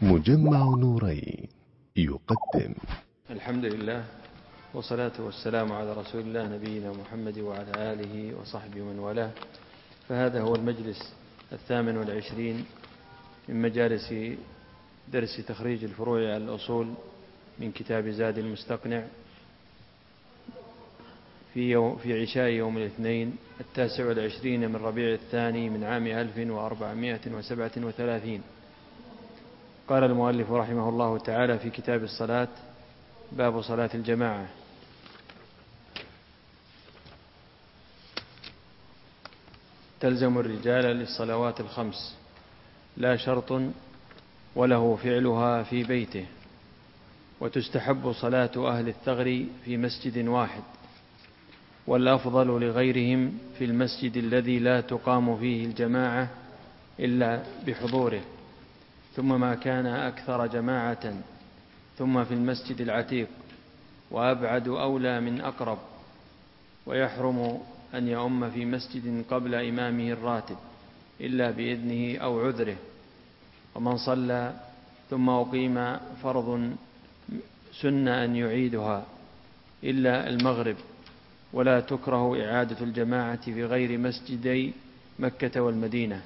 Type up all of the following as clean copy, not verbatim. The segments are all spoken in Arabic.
مجمع نورين يقدم. الحمد لله والصلاة والسلام على رسول الله نبينا محمد وعلى آله وصحبه من والاه. فهذا هو المجلس 28 من مجالس درس تخريج الفروع على الأصول من كتاب زاد المستقنع في عشاء يوم الاثنين 29 من ربيع الثاني من عام 1437. قال المؤلف رحمه الله تعالى في كتاب الصلاة: باب صلاة الجماعة. تلزم الرجال للصلوات الخمس لا شرط وله فعلها في بيته، وتستحب صلاة أهل الثغر في مسجد واحد، والأفضل لغيرهم في المسجد الذي لا تقام فيه الجماعة إلا بحضوره، ثم ما كان أكثر جماعة، ثم في المسجد العتيق، وأبعد أولى من أقرب. ويحرم أن يؤم في مسجد قبل إمامه الراتب إلا بإذنه أو عذره. ومن صلى ثم أقيم فرض سن أن يعيدها إلا المغرب، ولا تكره إعادة الجماعة في غير مسجدي مكة والمدينة.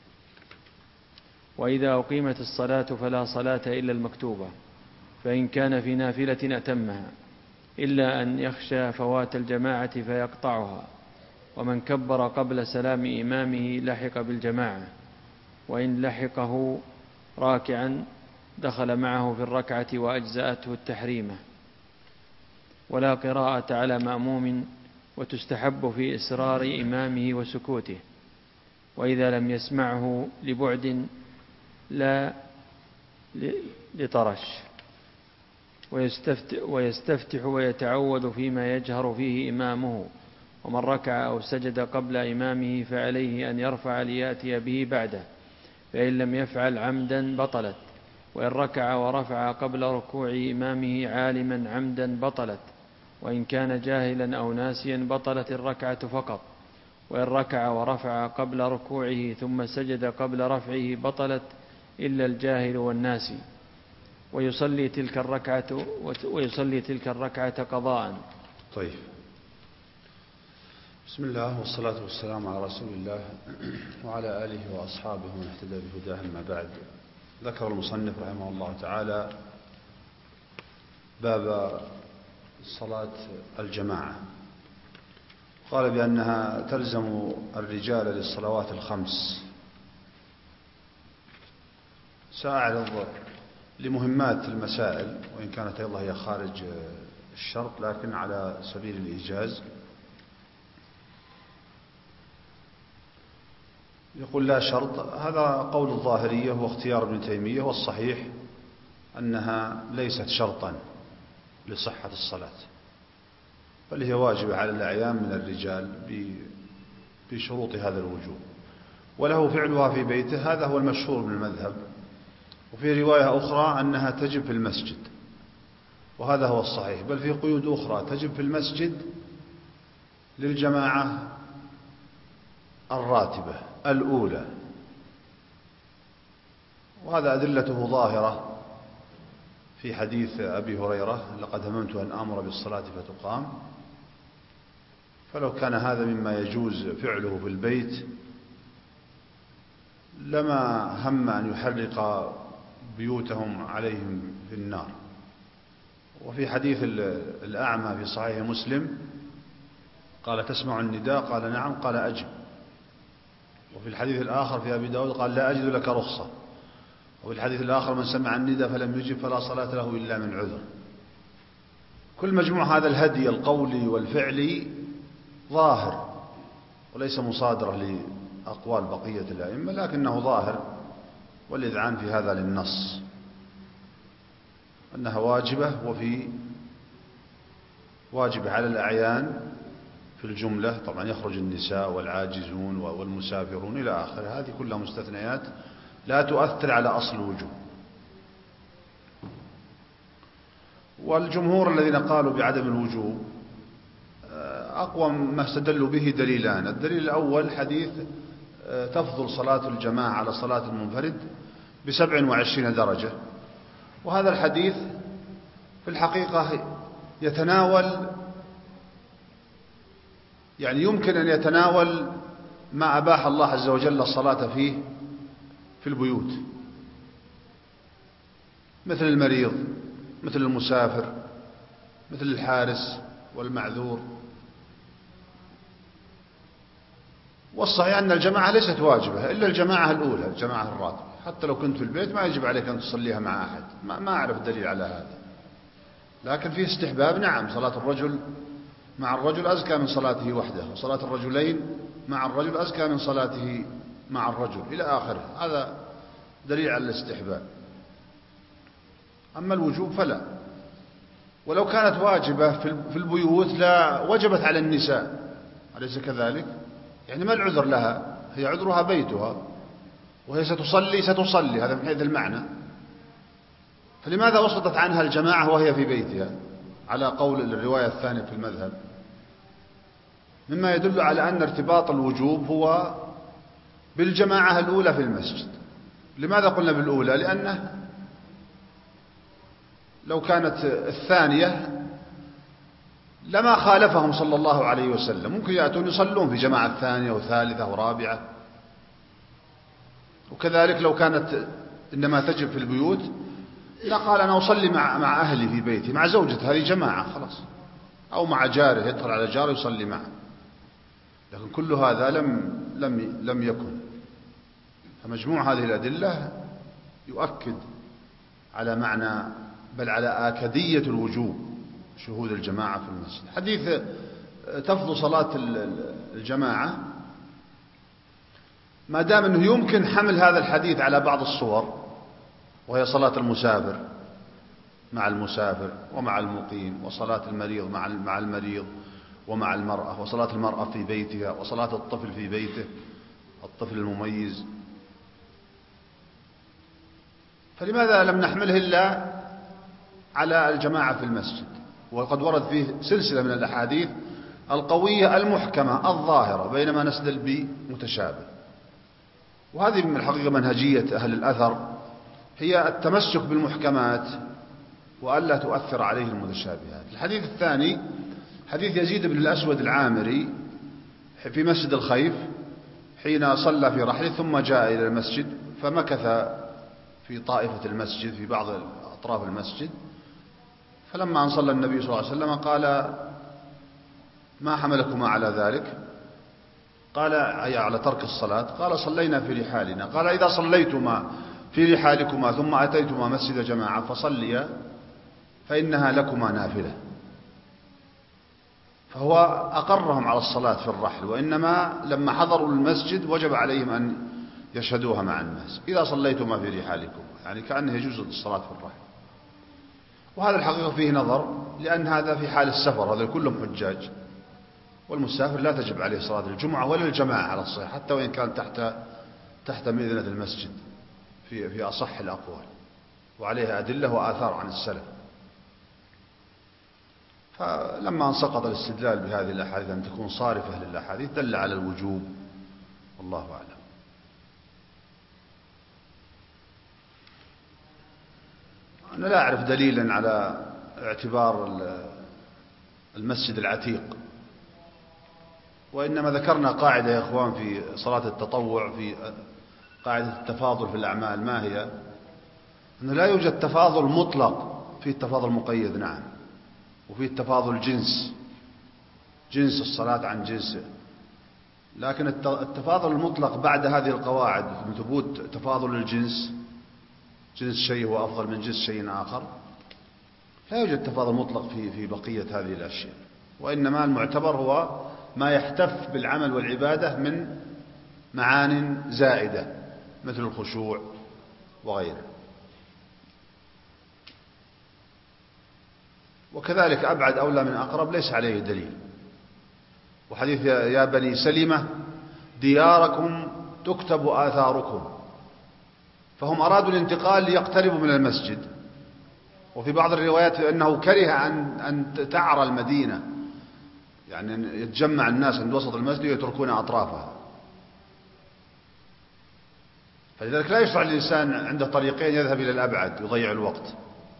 وإذا أقيمت الصلاة فلا صلاة إلا المكتوبة، فإن كان في نافلة أتمها، إلا أن يخشى فوات الجماعة فيقطعها. ومن كبر قبل سلام إمامه لحق بالجماعة، وإن لحقه راكعا دخل معه في الركعة وأجزأته التحريمة. ولا قراءة على مأموم، وتستحب في إسرار إمامه وسكوته، وإذا لم يسمعه لبعد لا لطرش. ويستفتح ويتعوذ فيما يجهر فيه إمامه. ومن ركع أو سجد قبل إمامه فعليه أن يرفع ليأتي به بعده، فإن لم يفعل عمدا بطلت. وإن ركع ورفع قبل ركوع إمامه عالما عمدا بطلت، وإن كان جاهلا أو ناسيا بطلت الركعة فقط. وإن ركع ورفع قبل ركوعه ثم سجد قبل رفعه بطلت إلا الجاهل والناسي. ويصلي تلك الركعة قضاء. طيب، بسم الله والصلاة والسلام على رسول الله وعلى آله وأصحابه ومن اهتدى بهداه. أما بعد، ذكر المصنف رحمه الله تعالى باب صلاة الجماعة. قال بأنها تلزم الرجال للصلوات الخمس. سأعرض لمهمات المسائل، وإن كانت أيضا هي خارج الشرط لكن على سبيل الإيجاز. يقول لا شرط، هذا قول الظاهرية واختيار ابن تيمية، والصحيح أنها ليست شرطا لصحة الصلاة، بل هي واجبة على الأعيان من الرجال بشروط هذا الوجوب، وله فعلها في بيته. هذا هو المشهور من المذهب. وفي رواية أخرى أنها تجب في المسجد، وهذا هو الصحيح، بل في قيود أخرى تجب في المسجد للجماعة الراتبة الأولى، وهذا أدلته ظاهرة في حديث أبي هريرة: لقد هممت أن آمر بالصلاة فتقام. فلو كان هذا مما يجوز فعله في البيت لما هم أن يحرق بيوتهم عليهم في النار. وفي حديث الأعمى في صحيح مسلم قال: تسمع النداء؟ قال: نعم. قال: أجب. وفي الحديث الآخر في أبي داود قال: لا أجد لك رخصة. وفي الحديث الآخر: من سمع النداء فلم يجب فلا صلاة له إلا من عذر. كل مجموع هذا الهدي القولي والفعلي ظاهر، وليس مصادرة لأقوال بقية الأئمة، لكنه ظاهر، والإذعان في هذا للنص أنها واجبة، وفي واجبة على الأعيان في الجملة. طبعا يخرج النساء والعاجزون والمسافرون إلى آخره، هذه كلها مستثنيات لا تؤثر على أصل الوجوب. والجمهور الذين قالوا بعدم الوجوب أقوى ما استدلوا به دليلان. الدليل الأول حديث تفضل صلاة الجماعة على صلاة المنفرد ب27 درجة. وهذا الحديث في الحقيقة يتناول، يعني يمكن أن يتناول ما أباح الله عز وجل الصلاة فيه في البيوت، مثل المريض، مثل المسافر، مثل الحارس والمعذور. والصحيح أن الجماعة ليست واجبة إلا الجماعة الأولى، الجماعة الراتبة. حتى لو كنت في البيت ما يجب عليك أن تصليها مع أحد، ما أعرف دليل على هذا. لكن فيه استحباب، نعم، صلاة الرجل مع الرجل أزكى من صلاته وحده، وصلاة الرجلين مع الرجل أزكى من صلاته مع الرجل، إلى آخره. هذا دليل على الاستحباب. أما الوجوب فلا. ولو كانت واجبة في البيوت لا وجبت على النساء، أليس كذلك؟ يعني ما العذر لها؟ هي عذرها بيتها، وهي ستصلي، هذا من حيث المعنى. فلماذا وسطت عنها الجماعة وهي في بيتها على قول الرواية الثانية في المذهب؟ مما يدل على أن ارتباط الوجوب هو بالجماعة الأولى في المسجد. لماذا قلنا بالأولى؟ لأنه لو كانت الثانية لما خالفهم صلى الله عليه وسلم، ممكن يأتون يصلون في جماعة ثانية وثالثة ورابعة. وكذلك لو كانت إنما تجب في البيوت لا، قال أنا أصلي مع أهلي في بيتي، مع زوجته، هذه جماعة خلاص، أو مع جاره، يدخل على جاره يصلي معه. لكن كل هذا لم يكن. فمجموع هذه الأدلة يؤكد على معنى، بل على آكدية الوجوب شهود الجماعة في المسجد. حديث تفضل صلاة الجماعة، ما دام أنه يمكن حمل هذا الحديث على بعض الصور، وهي صلاة المسافر مع المسافر ومع المقيم، وصلاة المريض مع المريض ومع المرأة، وصلاة المرأة في بيتها، وصلاة الطفل في بيته، الطفل المميز. فلماذا لم نحمله إلا على الجماعة في المسجد؟ وقد ورد فيه سلسلة من الأحاديث القوية المحكمة الظاهرة، بينما نستدل بمتشابه. وهذه من الحقيقة منهجية أهل الأثر، هي التمسك بالمحكمات وألا تؤثر عليه المتشابهات. الحديث الثاني حديث يزيد بن الأسود العامري في مسجد الخيف، حين صلى في رحله ثم جاء إلى المسجد فمكث في طائفة المسجد، في بعض أطراف المسجد. فلما أن صلى النبي صلى الله عليه وسلم قال: ما حملكما على ذلك؟ قال: أي على ترك الصلاة؟ قال: صلينا في رحالنا. قال: إذا صليتما في رحالكما ثم أتيتما مسجد جماعة فصليا فإنها لكما نافلة. فهو أقرهم على الصلاة في الرحل، وإنما لما حضروا المسجد وجب عليهم أن يشهدوها مع الناس. إذا صليتما في رحالكم، يعني كأنه يجوز الصلاة في الرحل. وهذا الحقيقة فيه نظر، لأن هذا في حال السفر، هذا كلهم حجاج، والمسافر لا تجب عليه صلاة الجمعة ولا الجماعة على الصحيح، حتى وإن كان تحت مئذنة المسجد في أصح الأقوال، وعليها أدلة وآثار عن السلف. فلما انسقط الاستدلال بهذه الأحاديث أن تكون صارفة للأحاديث دل على الوجوب، والله أعلم. أنا لا أعرف دليلا على اعتبار المسجد العتيق، وإنما ذكرنا قاعدة يا إخوان في صلاة التطوع، في قاعدة التفاضل في الأعمال، ما هي؟ أنه لا يوجد تفاضل مطلق، في التفاضل مقيد نعم، وفي التفاضل جنس الصلاة عن جنس. لكن التفاضل المطلق بعد هذه القواعد من ثبوت تفاضل الجنس، جنس شيء هو أفضل من جنس شيء آخر، لا يوجد تفاضل مطلق في بقية هذه الأشياء. وإنما المعتبر هو ما يحتف بالعمل والعبادة من معان زائدة مثل الخشوع وغيره. وكذلك أبعد أولى من أقرب ليس عليه دليل. وحديث يا بني سلمة دياركم تكتب آثاركم، فهم أرادوا الانتقال ليقتربوا من المسجد. وفي بعض الروايات أنه كره أن تعرى المدينة، يعني يتجمع الناس عند وسط المسجد ويتركون أطرافها. فلذلك لا يشرع للإنسان عنده طريقين يذهب إلى الأبعد يضيع الوقت،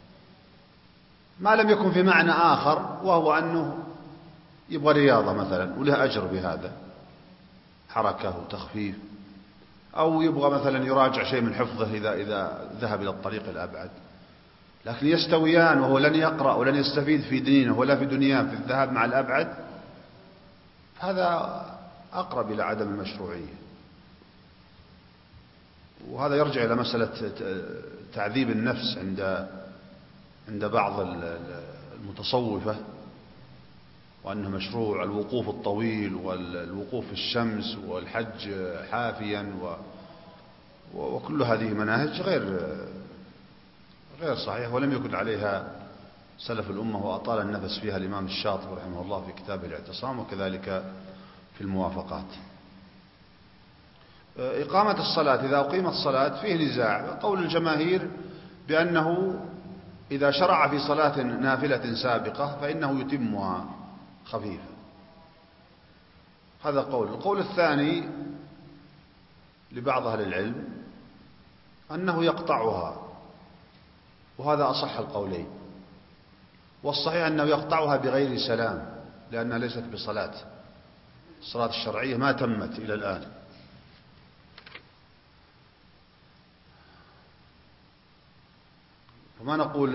ما لم يكن في معنى آخر، وهو أنه يبغى رياضة مثلا وله أجر بهذا، حركة وتخفيف، أو يبغى مثلا يراجع شيء من حفظه إذا ذهب إلى الطريق الأبعد. لكن يستويان وهو لن يقرأ ولن يستفيد في دينه ولا في دنياه في الذهاب مع الأبعد، هذا أقرب إلى عدم المشروعية. وهذا يرجع إلى مسألة تعذيب النفس عند بعض المتصوفة، وأنه مشروع الوقوف الطويل والوقوف في الشمس والحج حافيا وكل هذه مناهج غير صحيح، ولم يكن عليها سلف الأمة، وأطال النفس فيها الإمام الشاطبي رحمه الله في كتابه الاعتصام، وكذلك في الموافقات. إقامة الصلاة، إذا أقيمت الصلاة فيه نزاع. قول الجماهير بأنه إذا شرع في صلاة نافلة سابقة فإنه يتمها خفيفة، هذا قول. القول الثاني لبعض أهل العلم أنه يقطعها، وهذا أصح القولين. والصحيح أنه يقطعها بغير سلام، لأنها ليست بصلاة، الصلاة الشرعية ما تمت إلى الآن. وما نقول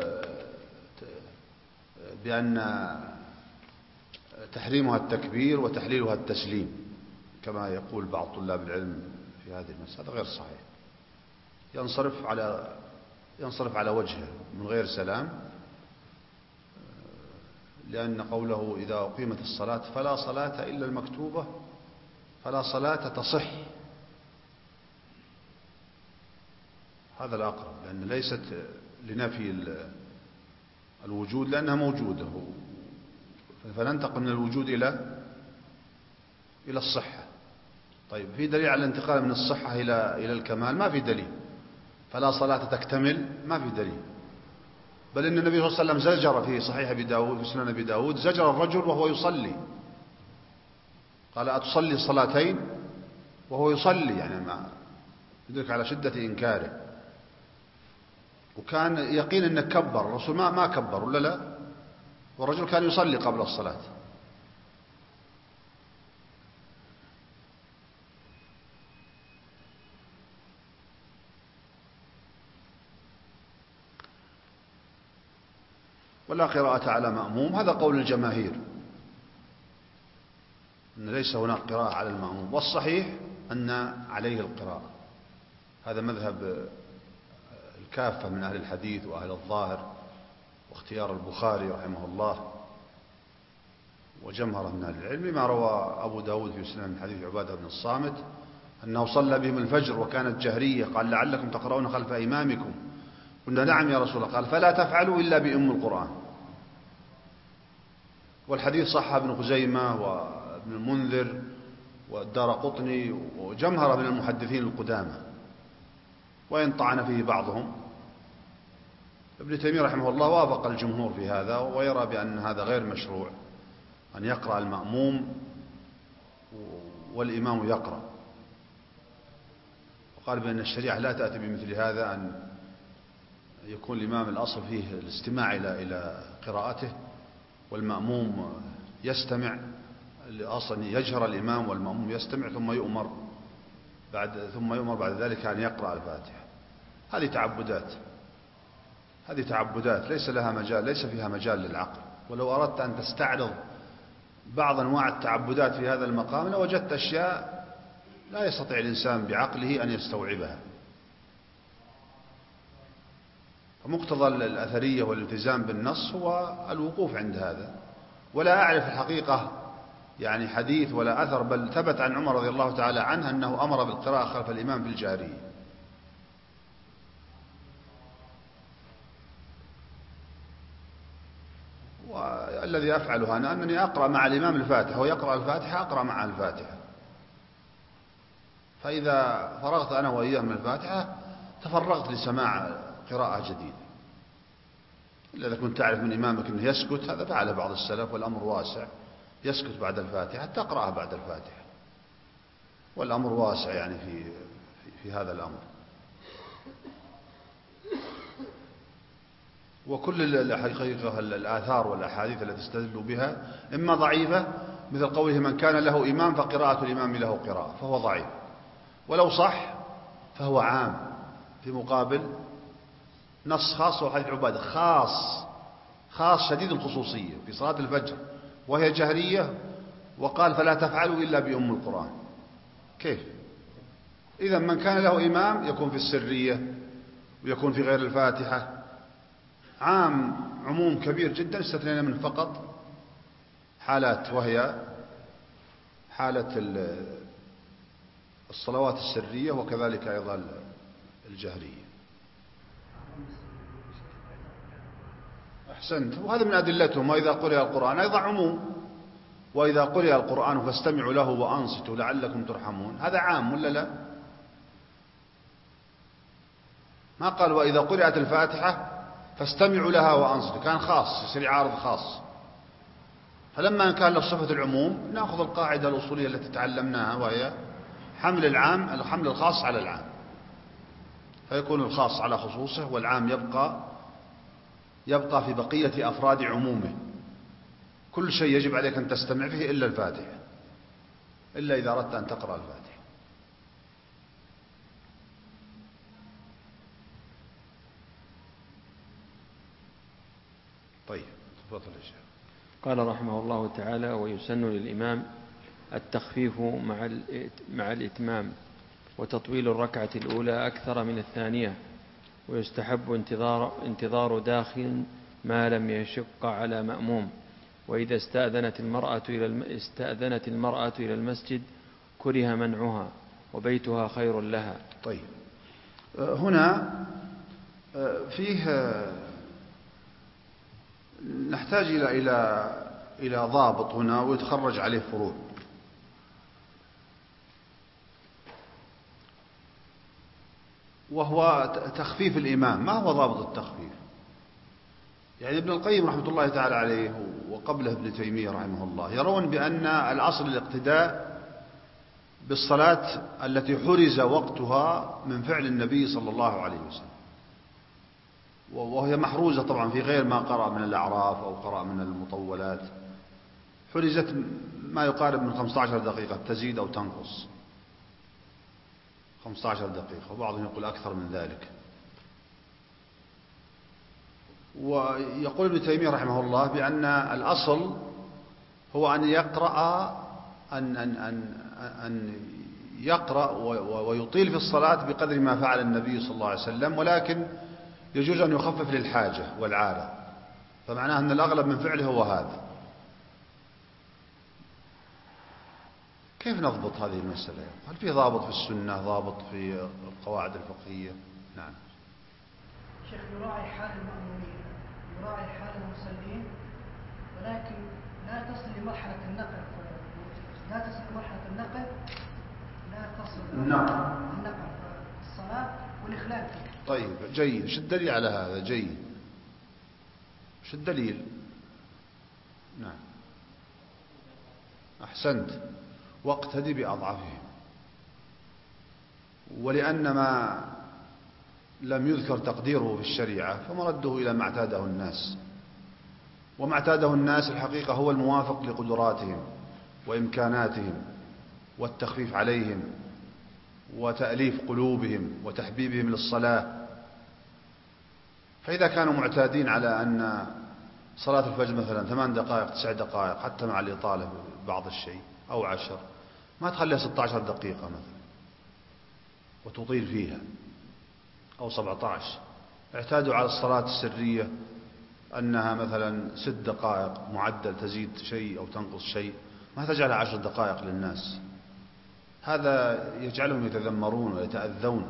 بأن تحريمها التكبير وتحليلها التسليم كما يقول بعض طلاب العلم في هذه المسألة، غير صحيح. ينصرف على وجهه من غير سلام، لأن قوله إذا أقيمت الصلاة فلا صلاة إلا المكتوبة، فلا صلاة تصح، هذا الأقرب، لأن ليست لنفي الوجود لأنها موجودة، فننتقل من الوجود إلى الصحة. طيب، في دليل على الانتقال من الصحة إلى الكمال؟ ما في دليل. فلا صلاة تكتمل، ما في دليل. بل إن النبي صلى الله عليه وسلم زجر في صحيح أبي داود، في سنن أبي داود، زجر الرجل وهو يصلي، قال أتصلي الصلاتين وهو يصلي، يعني ما يدرك على شدة إنكاره. وكان يقين أنه كبر، الرسول ما كبر ولا لا، والرجل كان يصلي قبل الصلاة. ولا قراءة على مأموم، هذا قول الجماهير أن ليس هناك قراءة على المأموم، والصحيح أن عليه القراءة، هذا مذهب الكافة من أهل الحديث وأهل الظاهر، واختيار البخاري رحمه الله وجمهرة من أهل العلم، لما روى أبو داود في سنن من حديث عبادة بن الصامت أنه صلى بهم الفجر وكانت جهرية، قال لعلكم تقرؤون خلف إمامكم، قلنا نعم يا رسول الله، قال فلا تفعلوا إلا بأم القرآن. والحديث صح ابن خزيمة وابن المنذر والدارقطني وجمهرة من المحدثين القدامى، وإن طعن فيه بعضهم. ابن تيمية رحمه الله وافق الجمهور في هذا، ويرى بأن هذا غير مشروع، أن يقرأ المأموم والإمام يقرأ، وقال بأن الشريعة لا تأتي بمثل هذا، أن يكون الإمام الأصل فيه الاستماع إلى قراءته، والمأموم يستمع، أصلا يجهر الإمام والمأموم يستمع، ثم يؤمر بعد ذلك أن يقرأ الفاتحة. هذه تعبدات ليس لها مجال، ليس فيها مجال للعقل. ولو أردت أن تستعرض بعض أنواع التعبدات في هذا المقام لوجدت أشياء لا يستطيع الإنسان بعقله أن يستوعبها. فمقتضى الأثرية والالتزام بالنص هو الوقوف عند هذا. ولا أعرف الحقيقة يعني حديث ولا أثر، بل ثبت عن عمر رضي الله تعالى عنه أنه أمر بالقراءة خلف الإمام في الجهرية. والذي أفعله أنا أنني أقرأ مع الإمام الفاتحة ويقرأ الفاتحة، أقرأ مع الفاتحة، فإذا فرغت أنا وإياه من الفاتحة تفرغت لسماع قراءة جديدة. إلا إذا كنت تعرف من إمامك أنه يسكت، هذا فعله بعض السلف والأمر واسع، يسكت بعد الفاتحة تقرأها بعد الفاتحة، والأمر واسع يعني في هذا الأمر. وكل الحقيقة الآثار والأحاديث التي استدلوا بها إما ضعيفة، مثل قوله من كان له إمام فقراءة الإمام له قراءة، فهو ضعيف. ولو صح فهو عام في مقابل نص خاص، وحديث عبادة خاص شديد الخصوصية في صلاة الفجر وهي جهرية، وقال فلا تفعلوا إلا بأم القرآن. كيف؟ إذا من كان له إمام يكون في السرية ويكون في غير الفاتحة، عموم كبير جدا، استثنينا من فقط حالات، وهي حالة الصلوات السرية وكذلك أيضا الجهرية. أحسنت. وهذا من أدلتهم. وإذا قرئ القرآن أيضا عموم، وإذا قرئ القرآن فاستمعوا له وأنصتوا لعلكم ترحمون، هذا عام ولا لا؟ ما قال وإذا قرأت الفاتحة فاستمعوا لها وأنصتوا، كان خاص، يصير عارض خاص. فلما كان له صفة العموم نأخذ القاعدة الأصولية التي تعلمناها، وهي حمل الخاص على العام، فيكون الخاص على خصوصه، والعام يبقى في بقية أفراد عمومه. كل شيء يجب عليك أن تستمع فيه إلا الفاتحة، إلا إذا أردت أن تقرأ الفاتحة. طيب تفضل يا شيخ. قال رحمه الله تعالى: ويسن للإمام التخفيف مع الإتمام، وتطويل الركعة الأولى أكثر من الثانية، ويستحب انتظار داخل ما لم يشق على مأموم. وإذا استأذنت المرأة إلى المسجد كره منعها، وبيتها خير لها. طيب هنا فيه نحتاج إلى ضابط هنا ويتخرج عليه فروع. وهو تخفيف الإمام. ما هو ضابط التخفيف؟ يعني ابن القيم رحمة الله تعالى عليه وقبله ابن تيمية رحمه الله يرون بأن الأصل الاقتداء بالصلاة التي حرز وقتها من فعل النبي صلى الله عليه وسلم، وهي محروزة طبعا في غير ما قرأ من الأعراف أو قرأ من المطولات، حرزت ما يقارب من 15 دقيقة، تزيد أو تنقص 15 دقيقة، وبعضهم يقول أكثر من ذلك. ويقول ابن تيمية رحمه الله بأن الأصل هو أن يقرأ ويطيل في الصلاة بقدر ما فعل النبي صلى الله عليه وسلم، ولكن يجوز أن يخفف للحاجة والعادة، فمعناه أن الأغلب من فعله هو هذا. كيف نضبط هذه المسألة؟ هل في ضابط في السنة، ضابط في القواعد الفقهية؟ نعم. شيخ، يراعي حال المأمومين، يراعي حال المصلين، ولكن لا تصل لمرحلة النقل، لا تصل النقل في الصلاة والإخلال فيه. طيب جيد. شو الدليل على هذا؟ جيد. شو الدليل؟ نعم أحسنت. واقتدي بأضعفهم. ولأن ما لم يذكر تقديره في الشريعة فمرده إلى ما اعتاده الناس، وما اعتاده الناس الحقيقة هو الموافق لقدراتهم وإمكاناتهم، والتخفيف عليهم وتأليف قلوبهم وتحبيبهم للصلاة. فإذا كانوا معتادين على أن صلاة الفجر مثلا 8 دقائق 9 دقائق حتى مع الإطالة بعض الشيء أو 10، ما تخليها 16 دقيقة مثلا وتطيل فيها، أو 17. اعتادوا على الصلاة السرية أنها مثلا 6 دقائق معدل، تزيد شيء أو تنقص شيء، ما تجعلها 10 دقائق للناس. هذا يجعلهم يتذمرون ويتأذون.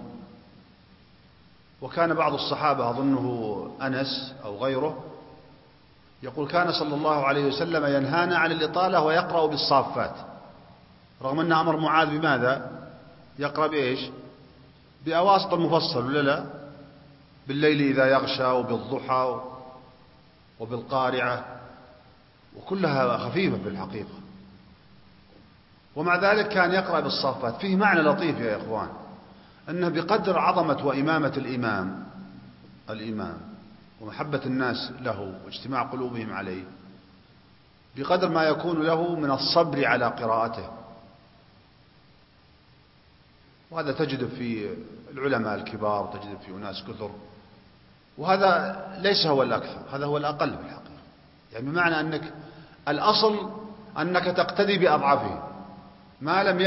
وكان بعض الصحابة أظنه أنس أو غيره يقول كان صلى الله عليه وسلم ينهانا عن الإطالة ويقرأ بالصافات، رغم أن أمر معاذ بماذا؟ يقرأ بإيش؟ بأواسط المفصل ولا لا؟ بالليل إذا يغشى وبالضحى وبالقارعة، وكلها خفيفة في الحقيقة. ومع ذلك كان يقرأ بالصافات. فيه معنى لطيف يا إخوان، أنه بقدر عظمة وإمامة الإمام ومحبة الناس له واجتماع قلوبهم عليه، بقدر ما يكون له من الصبر على قراءته. وهذا تجد في العلماء الكبار، تجد في أناس كثر، وهذا ليس هو الأكثر، هذا هو الأقل في الحقيقة. يعني بمعنى أنك الأصل أنك تقتدي بأضعافه، ما لم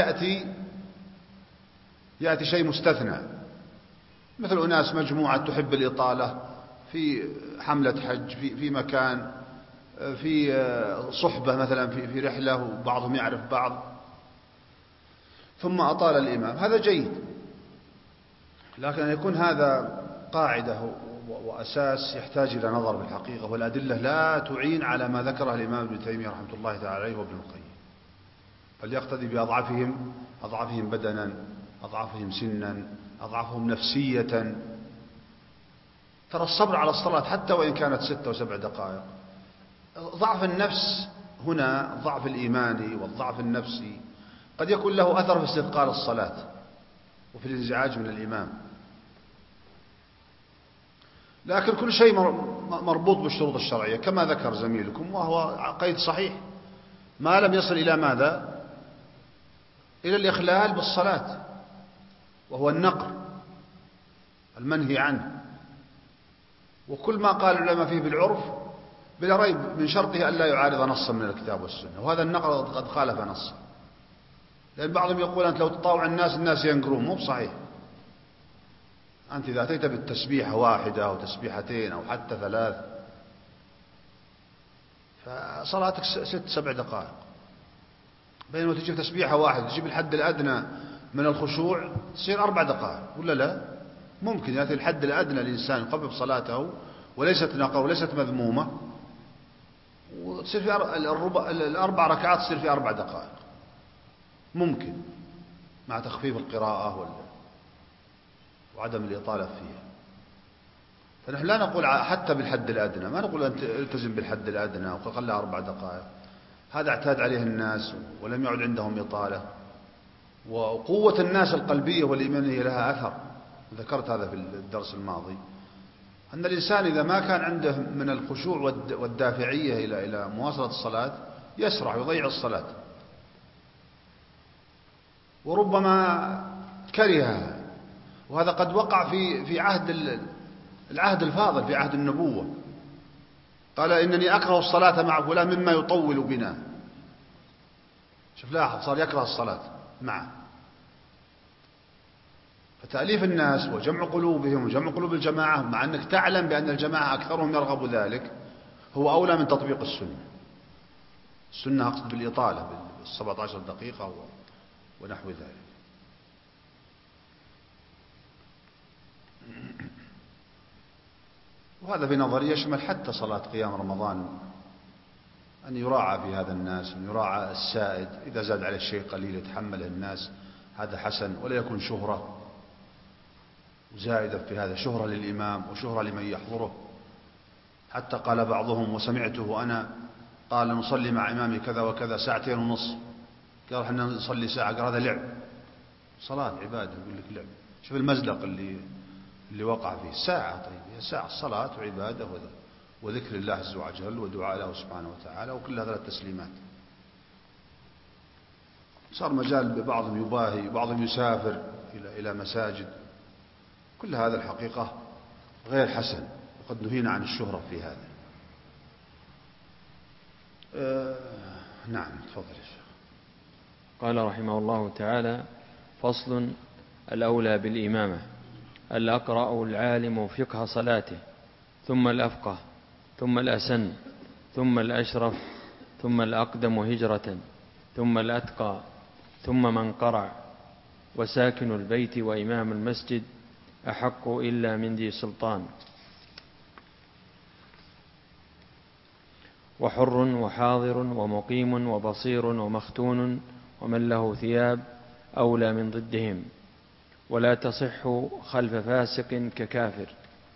يأتي شيء مستثنى، مثل أناس مجموعة تحب الإطالة في حملة حج، في مكان، في صحبة مثلا، في رحلة، وبعضهم يعرف بعض، ثم أطال الإمام، هذا جيد. لكن أن يكون هذا قاعدة وأساس يحتاج إلى نظر بالحقيقة، والأدلة لا تعين على ما ذكره الإمام ابن تيمية رحمة الله تعالى عليه وابن القيم. فليقتدي بأضعافهم بدنا، أضعافهم سنا، أضعافهم نفسية. ترى الصبر على الصلاة حتى وإن كانت 6 و7 دقائق، ضعف النفس هنا، الضعف الإيماني والضعف النفسي قد يكون له أثر في استثقال الصلاة وفي الانزعاج من الإمام. لكن كل شيء مربوط بالشروط الشرعية كما ذكر زميلكم، وهو قيد صحيح، ما لم يصل إلى ماذا؟ إلى الإخلال بالصلاة، وهو النقر المنهي عنه. وكل ما قال العلماء فيه بالعرف بلا ريب من شرطه ألا يعارض نصا من الكتاب والسنة، وهذا النقر قد خالف نصا. لأن بعضهم يقول أنت لو تطاوع الناس ينقرون، مو بصحيح. أنت إذا أتيت بالتسبيحة 1 أو تسبيحتين أو حتى 3، فصلاتك 6-7 دقائق، بينما تجيب تسبيحة 1 تجيب الحد الأدنى من الخشوع تصير 4 دقائق، ولا لا؟ ممكن يأتي الحد الأدنى الإنسان يقبل صلاته وليست نقر وليست مذمومة، وتصير في ال4 ركعات تصير في 4 دقائق، ممكن مع تخفيف القراءة وعدم الإطالة فيها. فنحن لا نقول حتى بالحد الأدنى، ما نقول أنت التزم بالحد الأدنى وخلها 4 دقائق، هذا اعتاد عليه الناس ولم يعد عندهم إطالة. وقوة الناس القلبية والإيمانية لها أثر، ذكرت هذا في الدرس الماضي، أن الإنسان إذا ما كان عنده من الخشوع والدافعية إلى مواصلة الصلاة يسرع ويضيع الصلاة، وربما كرهها. وهذا قد وقع في عهد العهد الفاضل، في عهد النبوة، قال إنني أكره الصلاة مع فلان مما يطول بنا. شوف، لاحظ، صار يكره الصلاة معه. فتأليف الناس وجمع قلوبهم وجمع قلوب الجماعة، مع أنك تعلم بأن الجماعة أكثرهم يرغب ذلك، هو أولى من تطبيق السنة أقصد بالإطالة 17 دقيقة ونحو ذلك. وهذا في نظري يشمل حتى صلاة قيام رمضان، أن يراعى في هذا الناس، أن يراعى السائد، إذا زاد عليه الشيء قليل يتحمله الناس، هذا حسن، ولا يكون شهرة زائدة في هذا، شهرة للإمام وشهرة لمن يحضره. حتى قال بعضهم، وسمعته أنا، قال نصلي مع إمامي كذا وكذا 2.5 ساعة، قال احنا نصلي ساعة، قال هذا لعب. صلاة عبادة، يقول لك لعب. شوف المزلق اللي وقع فيه، ساعة. طيب هي ساعة، صلاة وعبادة وذكر الله عز وجل ودعاء له سبحانه وتعالى، وكل هذا التسليمات. صار مجال ببعضهم يباهي، بعضهم يسافر إلى مساجد، كل هذا الحقيقة غير حسن، وقد نهينا عن الشهرة في هذا. نعم، تفضل يا شيخ. قال رحمه الله تعالى: فصل: الأولى بالإمامة الأقرأ العالم فقه صلاته، ثم الأفقه، ثم الأسن، ثم الأشرف، ثم الأقدم هجرة، ثم الأتقى، ثم من قرع، وساكن البيت وإمام المسجد أحق إلا من ذي سلطان، وحر وحاضر ومقيم وبصير ومختون ومن له ثياب أولى من ضدهم، ولا تصح خلف فاسق ككافر،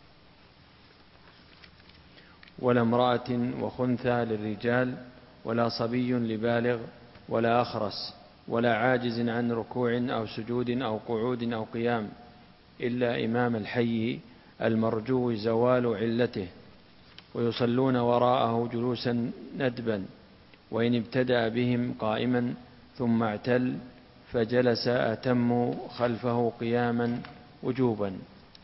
ولا امرأة وخنثى للرجال، ولا صبي لبالغ، ولا أخرس، ولا عاجز عن ركوع أو سجود أو قعود أو قيام، إلا إمام الحي المرجو زوال علته، ويصلون وراءه جلوسا ندبا، وإن ابتدأ بهم قائما ثم اعتل فجلس أتموا خلفه قياما وجوبا.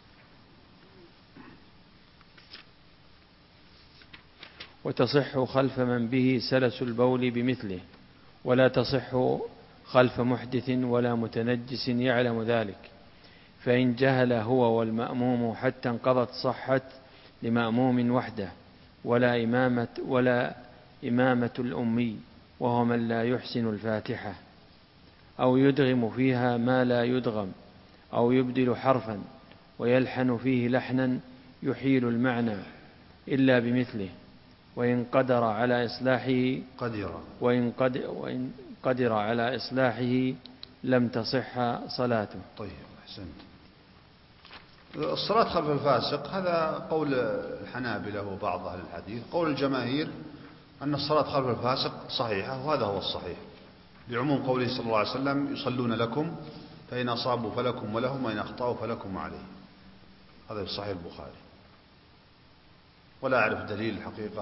وتصح خلف من به سلس البول بمثله، ولا تصح خلف محدث ولا متنجس يعلم ذلك، فإن جهل هو والمأموم حتى انقضت صحت لمأموم وحده، ولا إمامة الأمي وهو من لا يحسن الفاتحة، أو يدغم فيها ما لا يدغم، أو يبدل حرفا ويلحن فيه لحنا يحيل المعنى إلا بمثله، وإن قدر على إصلاحه لم تصح صلاته. طيب، أحسنت. الصلاة خلف الفاسق هذا قول الحنابلة وبعض أهل الحديث. قول الجماهير أن الصلاة خلف الفاسق صحيحة، وهذا هو الصحيح لعموم قوله صلى الله عليه وسلم: يصلون لكم فإن أصابوا فلكم ولهم، وإن أخطأوا فلكم عليه. هذا في صحيح البخاري، ولا أعرف دليل الحقيقة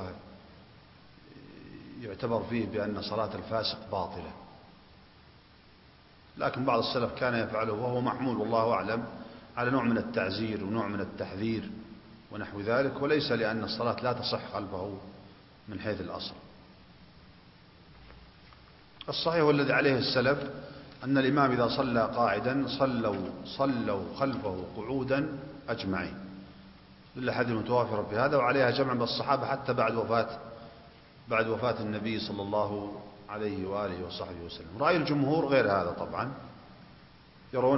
يعتبر فيه بأن صلاة الفاسق باطلة، لكن بعض السلف كان يفعله، وهو محمول والله أعلم على نوع من التعزير ونوع من التحذير ونحو ذلك، وليس لأن الصلاة لا تصح خلفه من حيث الأصل. الصحيح والذي عليه السلف أن الإمام إذا صلى قاعدا صلوا خلفه قعودا أجمعين، للأحاديث المتوافرة في هذا، وعليها جمع بالصحابة حتى بعد وفاة النبي صلى الله عليه وآله وصحبه وسلم. رأي الجمهور غير هذا طبعا، يرون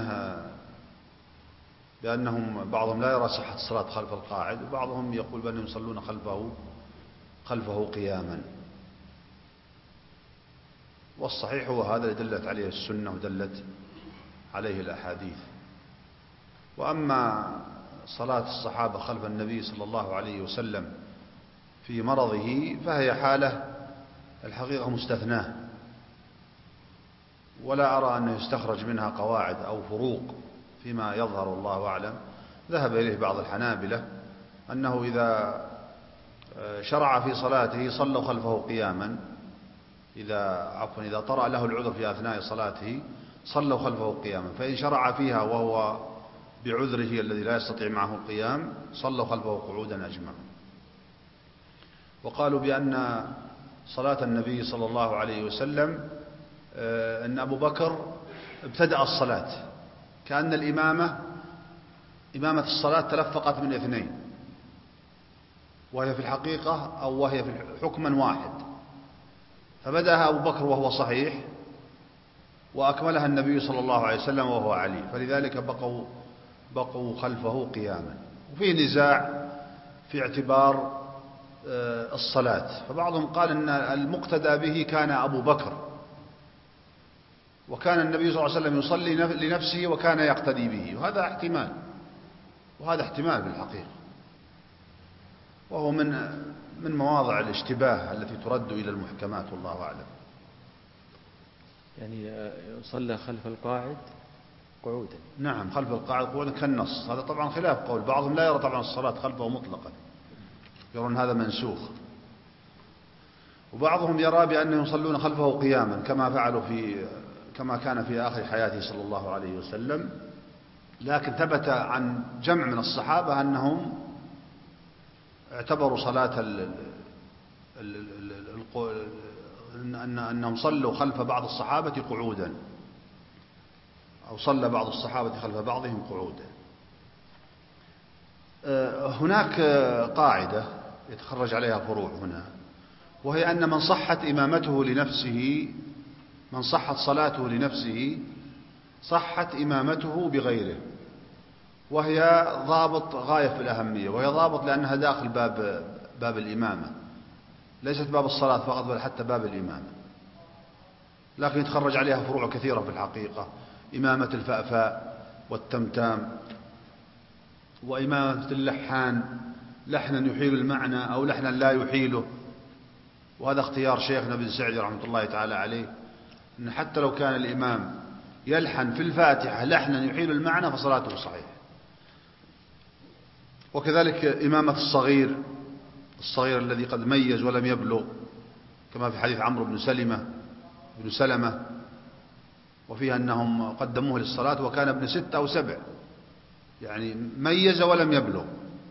بأنهم بعضهم لا يرى صحة الصلاة خلف القاعد، وبعضهم يقول بأنهم يصلون خلفه قياما. والصحيح هو هذا الذي دلت عليه السنة ودلت عليه الأحاديث. وأما صلاة الصحابة خلف النبي صلى الله عليه وسلم في مرضه فهي حالة الحقيقة مستثناة، ولا أرى أن يستخرج منها قواعد أو فروق فيما يظهر الله أعلم. ذهب إليه بعض الحنابلة أنه إذا شرع في صلاته صلوا خلفه قياما، إذا طرأ له العذر في أثناء صلاته صلوا خلفه قياما، فإن شرع فيها وهو بعذره الذي لا يستطيع معه القيام صلوا خلفه قعودا أجمع. وقالوا بأن صلاة النبي صلى الله عليه وسلم أن أبو بكر ابتدأ الصلاة، كأن إمامة الصلاة تلفقت من اثنين، وهي في الحقيقة أو وهي في حكما واحد، فبدأها أبو بكر وهو صحيح، وأكملها النبي صلى الله عليه وسلم وهو علي، فلذلك بقوا خلفه قياما. وفيه نزاع في اعتبار الصلاة، فبعضهم قال أن المقتدى به كان أبو بكر، وكان النبي صلى الله عليه وسلم يصلي لنفسه وكان يقتدي به، وهذا احتمال بالحقيقة، وهو من مواضع الاشتباه التي ترد إلى المحكمات والله أعلم. يعني يصلى خلف القاعد قعودا. نعم، خلف القاعد قعودا كالنص. هذا طبعا خلاف قول بعضهم، لا يرى طبعا الصلاة خلفه مطلقا، يرون هذا منسوخ. وبعضهم يرى بأنهم يصلون خلفه قياما كما كان في آخر حياته صلى الله عليه وسلم، لكن ثبت عن جمع من الصحابة أنهم اعتبروا صلاة أنهم صلوا خلف بعض الصحابة قعودا، أو صلى بعض الصحابة خلف بعضهم قعودا. هناك قاعدة يتخرج عليها فروع هنا، وهي أن من صحت صلاته لنفسه صحت إمامته بغيره، وهي ضابط غاية في الأهمية، وهي ضابط لأنها داخل باب الإمامة، ليست باب الصلاة فقط بل حتى باب الإمامة. لكن يتخرج عليها فروع كثيرة في الحقيقة: إمامة الفأفاء والتمتام، وإمامة اللحان، لحنا يحيل المعنى أو لحنا لا يحيله. وهذا اختيار شيخنا بن سعدي رحمة الله تعالى عليه، أن حتى لو كان الإمام يلحن في الفاتحة لحنا يحيل المعنى فصلاته صحيحة. وكذلك إمامة الصغير الذي قد ميز ولم يبلغ، كما في حديث عمرو بن سلمة وفيها أنهم قدموه للصلاة وكان ابن 6 أو 7، يعني ميز ولم يبلغ.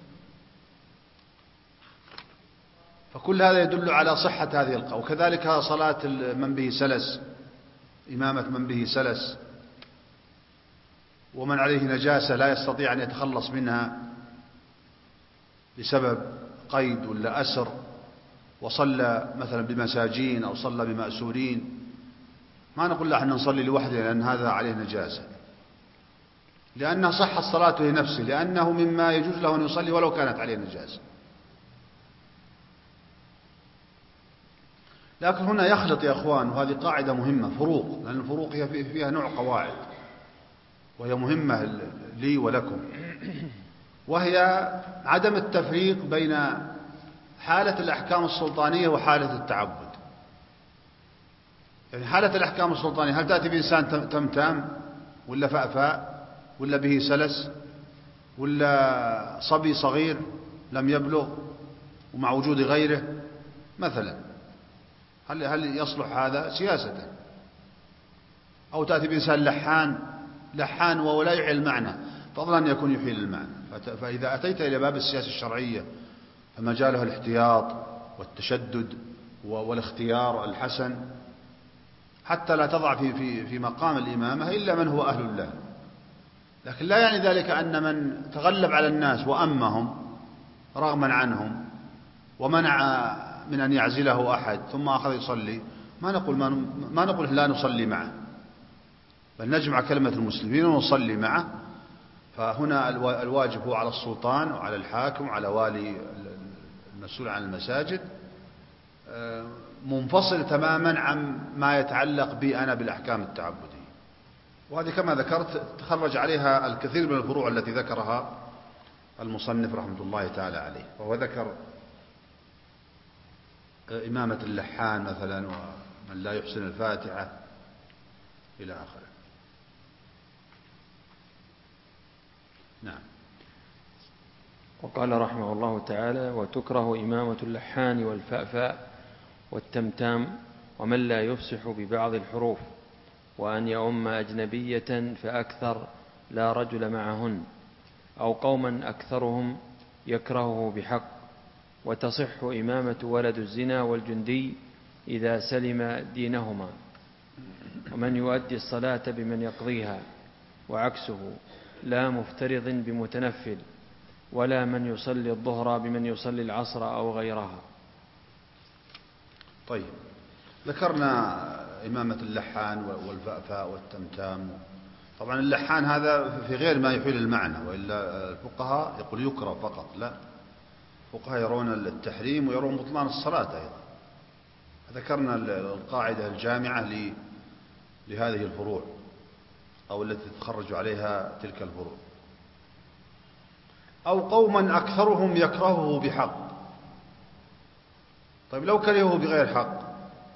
فكل هذا يدل على صحة هذه القول. وكذلك صلاة من به سلس، إمامة من به سلس ومن عليه نجاسة لا يستطيع أن يتخلص منها بسبب قيد ولا أسر، وصلى مثلا بمساجين أو صلى بمأسورين، ما نقول له احنا نصلي لوحده لأن هذا عليه نجاسة، لأنها صحت صلاته لنفسه، لأنه مما يجوز له أن يصلي ولو كانت عليه نجاسة. لكن هنا يخلط يا أخوان، وهذه قاعدة مهمة، فروق، لأن الفروق هي فيها نوع قواعد وهي مهمة لي ولكم، وهي عدم التفريق بين حالة الأحكام السلطانية وحالة التعبد. يعني حالة الأحكام السلطانية هل تأتي بإنسان تمتام ولا فأفاء ولا به سلس ولا صبي صغير لم يبلغ ومع وجود غيره مثلا، هل يصلح هذا سياسة؟ أو تأتي بإنسان لحان ولا يحيل المعنى، فضلا أن يكون يحيل المعنى. فإذا أتيت إلى باب السياسة الشرعية فمجالها الاحتياط والتشدد والاختيار الحسن، حتى لا تضع في مقام الإمامة إلا من هو أهل الله. لكن لا يعني ذلك أن من تغلب على الناس وأمهم رغما عنهم ومنع من أن يعزله أحد ثم أخذ يصلي، ما نقول لا نصلي معه، بل نجمع كلمة المسلمين ونصلي معه. فهنا الواجب هو على السلطان وعلى الحاكم وعلى والي المسؤول عن المساجد، منفصل تماما عن ما يتعلق بي أنا بالأحكام التعبدية. وهذه كما ذكرت تخرج عليها الكثير من الفروع التي ذكرها المصنف رحمة الله تعالى عليه. وهو ذكر إمامة اللحان مثلا ومن لا يحسن الفاتحة إلى آخره. نعم. وقال رحمه الله تعالى: وتكره إمامة اللحان والفأفاء والتمتام ومن لا يفصح ببعض الحروف، وأن يؤم أجنبية فأكثر لا رجل معهن، أو قوما أكثرهم يكرهه بحق. وتصح إمامة ولد الزنا والجندي إذا سلم دينهما، ومن يؤدي الصلاة بمن يقضيها، وعكسه لا مفترض بمتنفل، ولا من يصلي الظهر بمن يصلي العصر أو غيرها. طيب، ذكرنا إمامة اللحان والفأفاء والتمتام. طبعا اللحان هذا في غير ما يحيل المعنى، وإلا الفقهاء يقول يكره فقط، لا، الفقهاء يرون التحريم ويرون بطلان الصلاة أيضا. ذكرنا القاعدة الجامعة لهذه الفروع أو التي تتخرج عليها تلك الفروع. أو قوما أكثرهم يكرهه بحق. طيب لو كرهه بغير حق،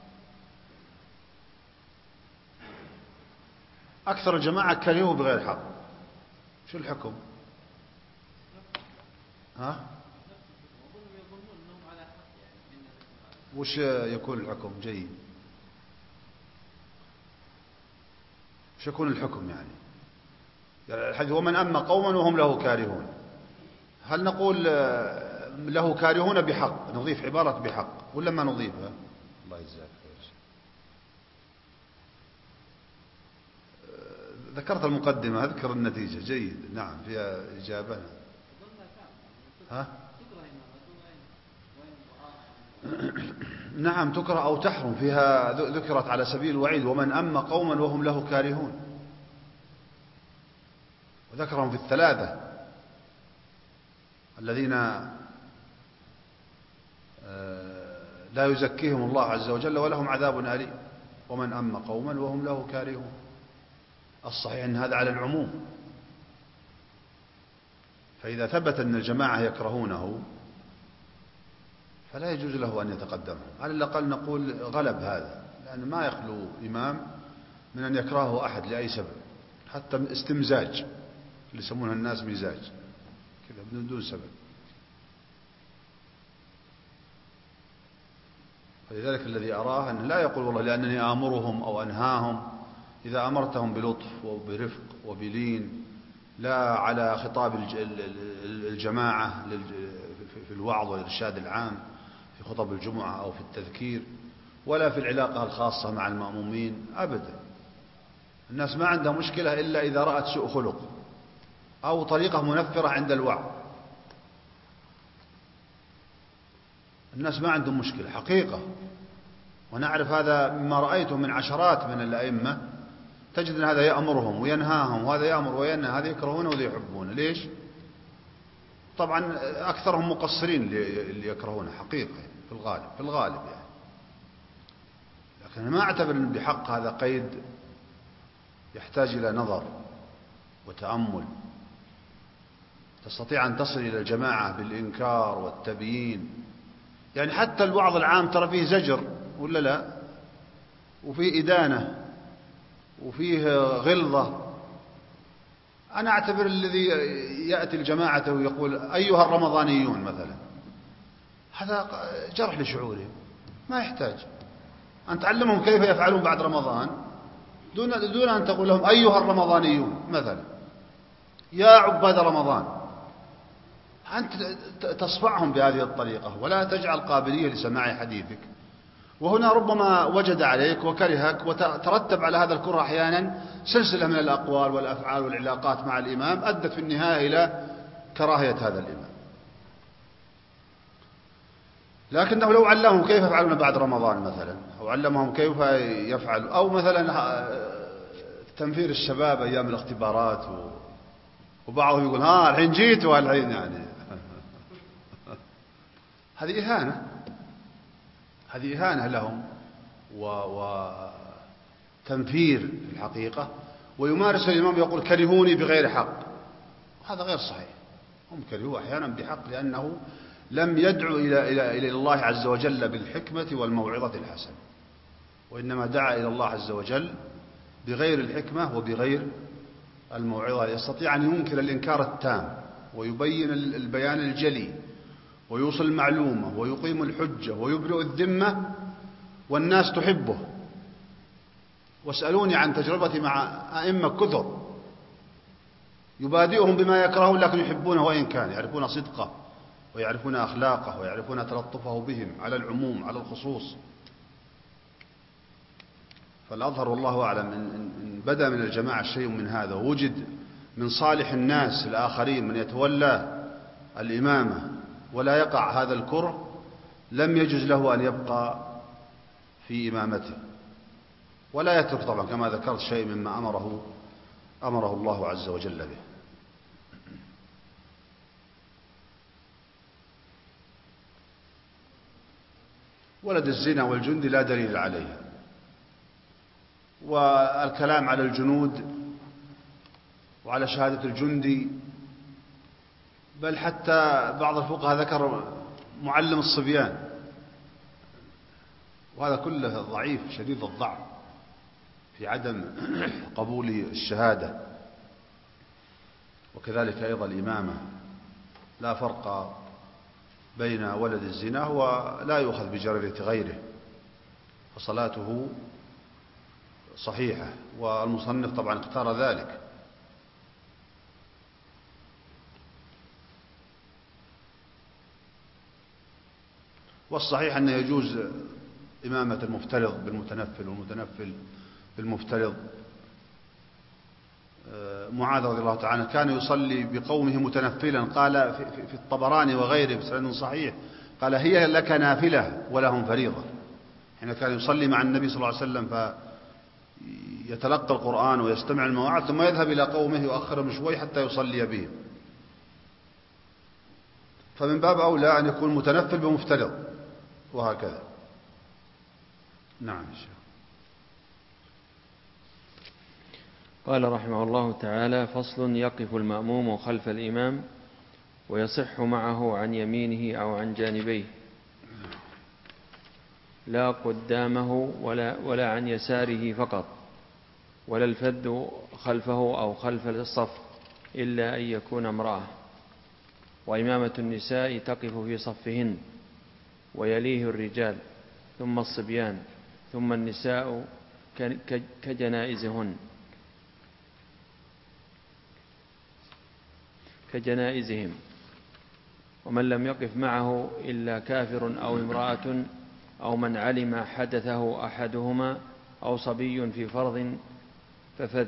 أكثر الجماعة كرهوه بغير حق، شو الحكم؟ ها؟ وش يكون الحكم؟ جيد، وش يكون الحكم يعني الحديث ومن أما قوما وهم له كارهون، هل نقول له كارهون بحق، نضيف عبارة بحق ولا ما نضيفها؟ الله يجزاك خير. ذكرت المقدمة، أذكر النتيجة. جيد، نعم، فيها إجابة. ها؟ نعم تكره أو تحرم، فيها ذكرت على سبيل الوعيد، ومن أما قوما وهم له كارهون، وذكرهم في الثلاثة الذين لا يزكيهم الله عز وجل ولهم عذاب أليم، ومن أما قوما وهم له كارهون. الصحيح أن هذا على العموم، فإذا ثبت أن الجماعة يكرهونه فلا يجوز له أن يتقدمهم، على الأقل نقول غلب هذا، لأن ما يخلو إمام من أن يكرهه أحد لأي سبب، حتى استمزاج اللي يسمونها الناس مزاج كذا بدون دون سبب. فلذلك الذي أراه أنه لا يقول والله لأنني آمرهم أو أنهاهم، إذا أمرتهم بلطف وبرفق وبلين، لا على خطاب الجماعة في الوعظ والإرشاد العام في خطب الجمعة أو في التذكير، ولا في العلاقة الخاصة مع المأمومين أبدا. الناس ما عندها مشكلة إلا إذا رأت سوء خلق أو طريقة منفرة عند الوعظ. الناس ما عندهم مشكلة حقيقة، ونعرف هذا مما رأيته من عشرات من الأئمة، تجد أن هذا يأمرهم وينهاهم، وهذا يأمر وينهى، هذا يكرهونه وهذا يحبونه. ليش؟ طبعا أكثرهم مقصرين اللي يكرهونه حقيقة في الغالب يعني. لكن أنا ما أعتبر أن بحق هذا قيد يحتاج إلى نظر وتأمل. تستطيع أن تصل إلى الجماعة بالإنكار والتبيين، يعني حتى الوعظ العام ترى فيه زجر ولا لا، وفيه إدانة وفيه غلظة. أنا أعتبر الذي يأتي الجماعة ويقول أيها الرمضانيون مثلا، هذا جرح لشعورهم، ما يحتاج أن تعلمهم كيف يفعلون بعد رمضان دون أن تقول لهم أيها الرمضانيون مثلا، يا عباد رمضان. أنت تصفعهم بهذه الطريقة ولا تجعل قابلية لسماع حديثك، وهنا ربما وجد عليك وكرهك، وترتب على هذا الكره أحيانا سلسلة من الأقوال والأفعال والعلاقات مع الإمام أدت في النهاية إلى كراهية هذا الإمام. لكنه لو علمهم كيف يفعلون بعد رمضان مثلا، أو علمهم كيف يفعلوا، أو مثلا تنفير الشباب أيام الاختبارات، وبعضهم يقول الحين جيتوا الحين يعني هذه إهانة لهم وتنفير في الحقيقة. ويمارس الإمام يقول كرهوني بغير حق، هذا غير صحيح. هم كرهوه أحيانا بحق لأنه لم يدعو إلى الله عز وجل بالحكمة والموعظة الحسنة، وإنما دعا إلى الله عز وجل بغير الحكمة وبغير الموعظة. يستطيع أن ينكر الإنكار التام ويبين البيان الجلي ويوصل المعلومة ويقيم الحجة ويبرئ الذمة، والناس تحبه. واسألوني عن تجربتي مع أئمة كثر يبادئهم بما يكرهون لكن يحبونه وإن كان، يعرفون صدقه ويعرفون أخلاقه ويعرفون تلطفه بهم على العموم على الخصوص. فالأظهر والله أعلم إن بدأ من الجماعة شيء من هذا، ووجد من صالح الناس الآخرين من يتولى الإمامة ولا يقع هذا الكره، لم يجوز له أن يبقى في إمامته، ولا يترك طبعا كما ذكرت شيء مما أمره الله عز وجل به. ولد الزنا والجند لا دليل عليها، والكلام على الجنود وعلى شهادة الجندي، بل حتى بعض الفقهاء ذكر معلم الصبيان، وهذا كله ضعيف شديد الضعف في عدم قبول الشهادة. وكذلك أيضا الإمامة لا فرق بين ولد الزنا، هو لا يؤخذ بجريرة غيره، فصلاته صحيحة، والمصنف طبعا اختار ذلك. والصحيح أنه يجوز إمامة المفترض بالمتنفل والمتنفل بالمفترض. معاذ رضي الله تعالى كان يصلي بقومه متنفلا، قال في الطبراني وغيره بسند صحيح، قال هي لك نافلة ولهم فريضة، حين كان يصلي مع النبي صلى الله عليه وسلم فيتلقى القرآن ويستمع المواعظ ثم يذهب إلى قومه يؤخرهم شوي حتى يصلي بهم. فمن باب أولى أن يكون متنفل بمفترض وهكذا. نعم. قال رحمه الله تعالى: فصل: يقف المأموم خلف الإمام ويصح معه عن يمينه أو عن جانبيه، لا قدامه ولا عن يساره فقط، ولا الفذ خلفه أو خلف الصف إلا أن يكون امرأة. وإمامة النساء تقف في صفهن ويليه الرجال ثم الصبيان ثم النساء كجنائزهم. ومن لم يقف معه إلا كافر أو امرأة أو من علم حدثه أحدهما أو صبي في فرض ففذ.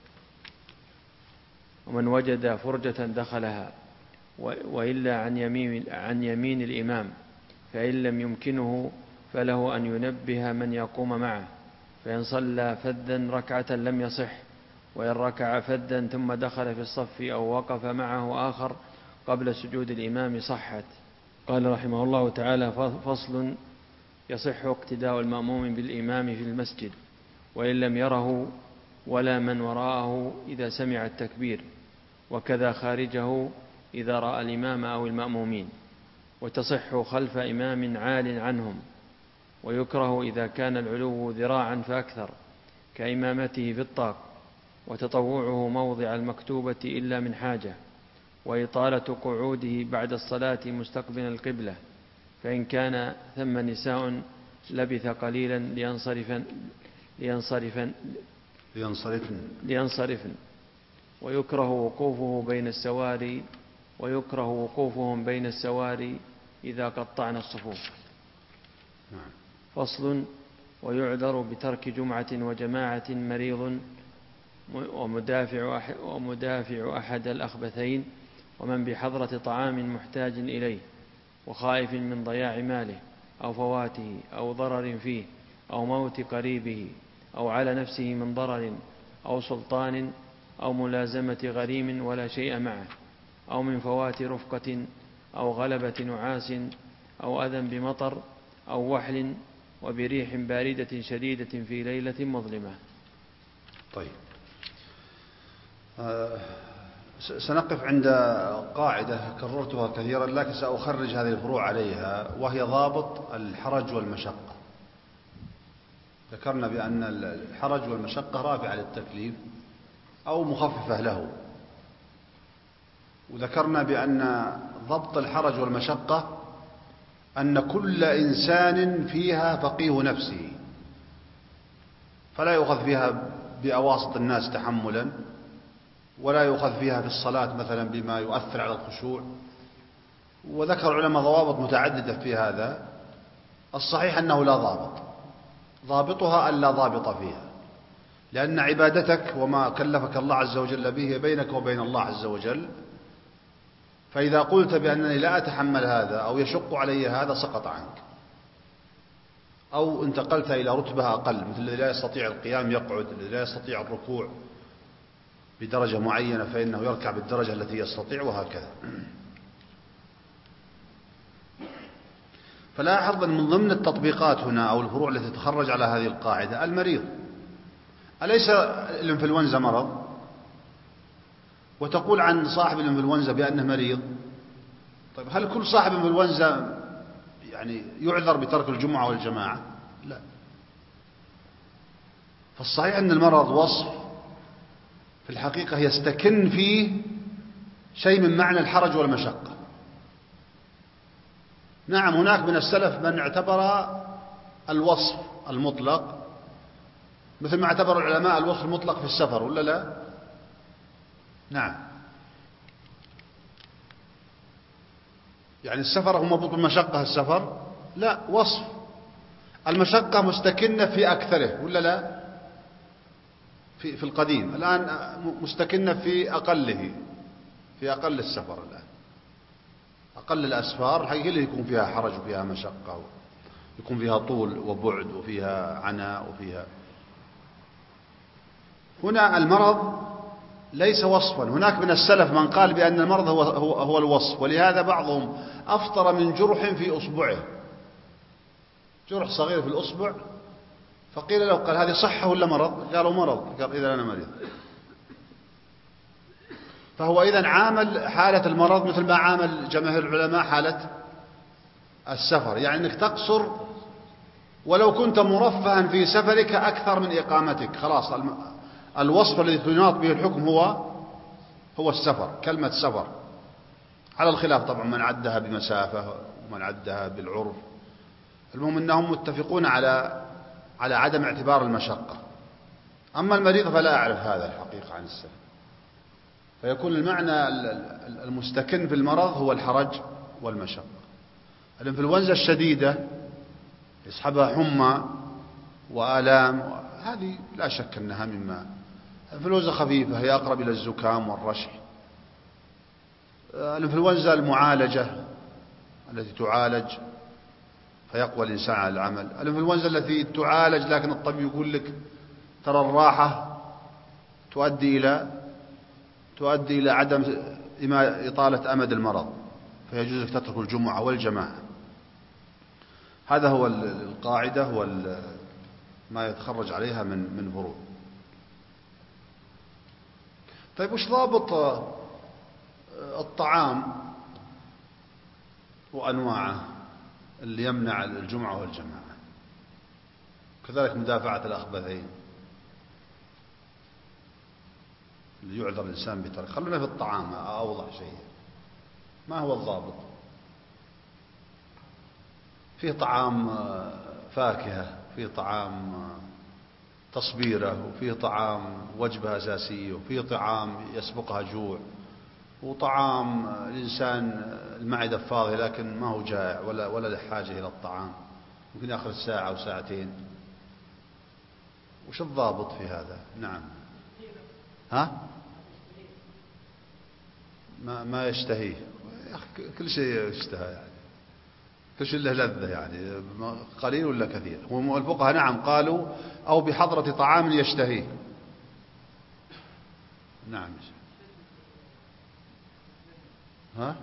ومن وجد فرجة دخلها وإلا عن يمين الإمام، فإن لم يمكنه فله أن ينبه من يقوم معه، فإن صلى فذا ركعة لم يصح، وإن ركع فذا ثم دخل في الصف أو وقف معه آخر قبل سجود الإمام صحت. قال رحمه الله تعالى: فصل: يصح اقتداء المأموم بالإمام في المسجد وإن لم يره ولا من وراءه إذا سمع التكبير، وكذا خارجه إذا رأى الإمام أو المأمومين، وتصح خلف إمام عال عنهم، ويكره إذا كان العلو ذراعا فأكثر كإمامته في الطاق، وتطوعه موضع المكتوبة إلا من حاجة، وإطالة قعوده بعد الصلاة مستقبل القبلة، فإن كان ثم نساء لبث قليلا لينصرفن. ويكره وقوفهم بين السواري إذا قطعن الصفوف. فصل: ويعذر بترك جمعة وجماعة مريض ومدافع أحد الأخبثين، ومن بحضرة طعام محتاج إليه، وخائف من ضياع ماله أو فواته أو ضرر فيه أو موت قريبه أو على نفسه من ضرر أو سلطان أو ملازمة غريم ولا شيء معه، أو من فوات رفقة أو غلبة نعاس أو أذى بمطر أو وحل وبريح باردة شديدة في ليلة مظلمة. طيب، سنقف عند قاعدة كررتها كثيرا لكن سأخرج هذه الفروع عليها، وهي ضابط الحرج والمشقة. ذكرنا بأن الحرج والمشقة رافعة للتكليف أو مخففة له، وذكرنا بأن ضبط الحرج والمشقة أن كل إنسان فيها فقيه نفسه، فلا يؤخذ فيها بأواسط الناس تحملا، ولا يؤخذ فيها في الصلاة مثلا بما يؤثر على الخشوع. وذكر العلماء ضوابط متعددة في هذا. الصحيح أنه لا ضابط، ضابطها أن لا ضابط فيها، لأن عبادتك وما كلفك الله عز وجل به بينك وبين الله عز وجل، فإذا قلت بأنني لا أتحمل هذا أو يشق علي هذا سقط عنك، أو انتقلت إلى رتبة أقل، مثل الذي لا يستطيع القيام يقعد، الذي لا يستطيع الركوع بدرجة معينة فإنه يركع بالدرجة التي يستطيع، وهكذا. فلاحظ أن من ضمن التطبيقات هنا أو الفروع التي تتخرج على هذه القاعدة المريض. أليس الإنفلونزا مرض؟ وتقول عن صاحب الإنفلونزا بأنه مريض. طيب، هل كل صاحب إنفلونزا يعني يعذر بترك الجمعة والجماعة؟ لا. فالصحيح أن المرض وصف في الحقيقة يستكن فيه شيء من معنى الحرج والمشقة. نعم، هناك من السلف من اعتبر الوصف المطلق مثل ما اعتبر العلماء الوصف المطلق في السفر، ولا لا؟ نعم، يعني السفر هو مربوط بالمشقة. السفر لا، وصف المشقة مستكنة في أكثره، ولا لا؟ في القديم. الآن مستكنة في أقله، في أقل السفر. الآن أقل الأسفار الحقيقة اللي يكون فيها حرج وفيها مشقة، يكون فيها طول وبعد وفيها عناء وفيها. هنا المرض ليس وصفا. هناك من السلف من قال بأن المرض هو الوصف، ولهذا بعضهم أفطر من جرح في أصبعه، جرح صغير في الأصبع، فقيل له قال هذه صحة ولا مرض؟ قالوا مرض. قال إذا أنا مريض. فهو إذن عامل حالة المرض مثل ما عامل جماهير العلماء حالة السفر، يعني أنك تقصر ولو كنت مرفها في سفرك أكثر من إقامتك. خلاص الوصف الذي تناط به الحكم هو السفر، كلمة سفر، على الخلاف طبعا من عدها بمسافة ومن عدها بالعرف. المهم أنهم متفقون على عدم اعتبار المشقة. أما المريض فلا أعرف هذا الحقيقة عن السلف، فيكون المعنى المستكن في المرض هو الحرج والمشقة. الإنفلونزا الشديدة يصحبها حمى وآلام، هذه لا شك أنها مما. الإنفلونزا خفيفة هي أقرب إلى الزكام والرشح. الإنفلونزا المعالجة التي تعالج فيقوى الإنسان على العمل. الإنفلونزا التي تعالج لكن الطبيب يقول لك ترى الراحة تؤدي إلى عدم إطالة أمد المرض، فيجوز لك تترك الجمعة والجماعة. هذا هو القاعدة ما يتخرج عليها من فروع. طيب وش ضابط الطعام وأنواعه اللي يمنع الجمعة والجماعة؟ كذلك مدافعة الأخبثين اللي يعذر الإنسان بترك. خلونا في الطعام أوضح شيء. ما هو الضابط؟ فيه طعام فاكهة، فيه طعام تصبيرة، وفيه طعام وجبة أساسية، وفيه طعام يسبقها جوع، وطعام الإنسان المعدة فاضية لكن ما هو جائع ولا له حاجة إلى الطعام، ممكن يأخذ ساعة أو ساعتين. وش الضابط في هذا؟ نعم. ها؟ ما يشتهيه. كل شيء يشتهى يعني، كل شيء له لذة يعني، قليل ولا كثير. والفقهاء نعم قالوا أو بحضرة طعام يشتهيه. نعم. ها؟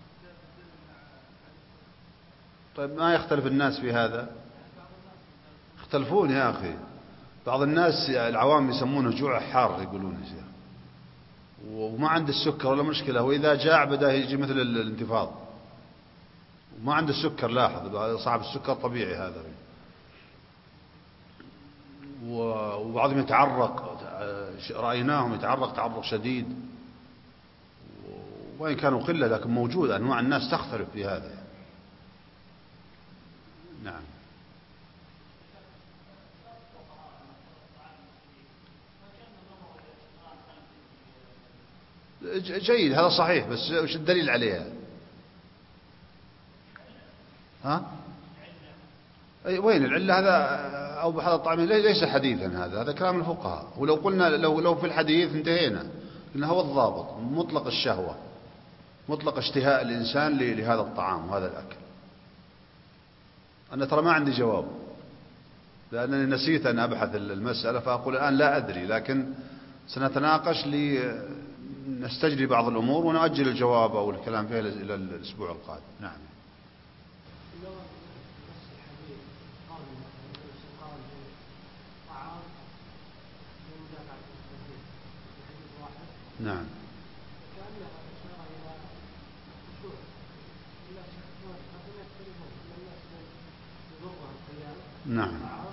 طيب ما يختلف الناس في هذا؟ يختلفون يا أخي. بعض الناس العوام يسمونه جوع حار يقولون يا شيخ، وما عنده السكر ولا مشكلة، وإذا جاع بدأ يجي مثل الانتفاض وما عنده السكر. لاحظ صعب السكر طبيعي هذا. وبعضهم يتعرق، رأيناهم يتعرق تعرق شديد، وإن كانوا قلة لكن موجود. أنواع الناس تختلف في هذا. نعم. جيد، هذا صحيح، بس وش الدليل عليها؟ ها؟ وين العلة؟ هذا أو بهذا الطعام ليس حديثا، هذا كلام الفقهاء. ولو قلنا لو في الحديث انتهينا، لأنه هو الضابط مطلق الشهوة، مطلق اشتهاء الإنسان لهذا الطعام وهذا الأكل. أنا ترى ما عندي جواب، لأنني نسيت أن أبحث المسألة، فأقول الآن لا أدري، لكن سنتناقش نستجري بعض الأمور ونؤجل الجواب أو الكلام فيها إلى الأسبوع القادم. نعم. نعم. نعم.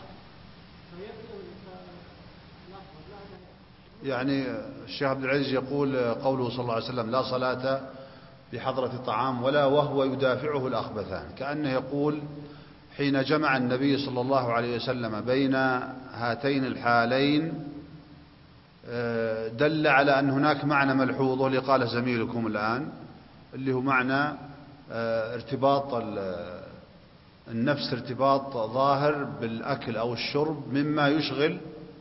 يعني الشيخ عبد العزيز يقول قوله صلى الله عليه وسلم لا صلاة بحضرة طعام ولا وهو يدافعه الأخبثان، كأنه يقول حين جمع النبي صلى الله عليه وسلم بين هاتين الحالين دل على أن هناك معنى ملحوظ، واللي قاله زميلكم الآن، اللي هو معنى ارتباط النفس، ارتباط ظاهر بالأكل أو الشرب مما يشغل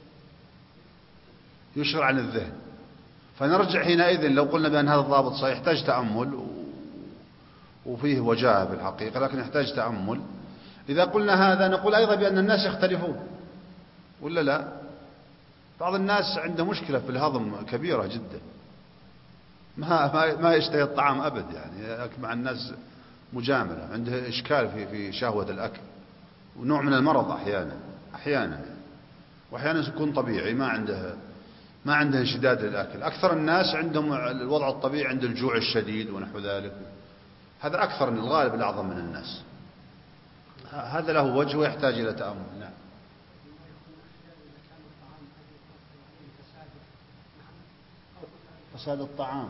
عن الذهن. فنرجع حينئذ لو قلنا بأن هذا الضابط صحيح يحتاج تأمل وفيه وجاهة في الحقيقة، لكن يحتاج تأمل. إذا قلنا هذا نقول أيضا بأن الناس يختلفون ولا لا؟ بعض الناس عنده مشكلة في الهضم كبيرة جدا، ما يشتهي الطعام أبد، يعني مع الناس مجاملة، عنده إشكال في شهوة الأكل، ونوع من المرض أحيانا وأحيانا يكون طبيعي، ما عنده انشداد للأكل. أكثر الناس عندهم الوضع الطبيعي عند الجوع الشديد ونحو ذلك، هذا أكثر من الغالب الأعظم من الناس. هذا له وجه ويحتاج إلى تأمل. نعم. فساد الطعام.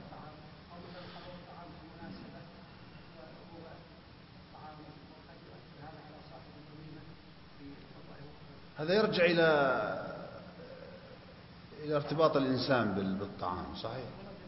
هذا يرجع إلى ارتباط الإنسان بالطعام. صحيح.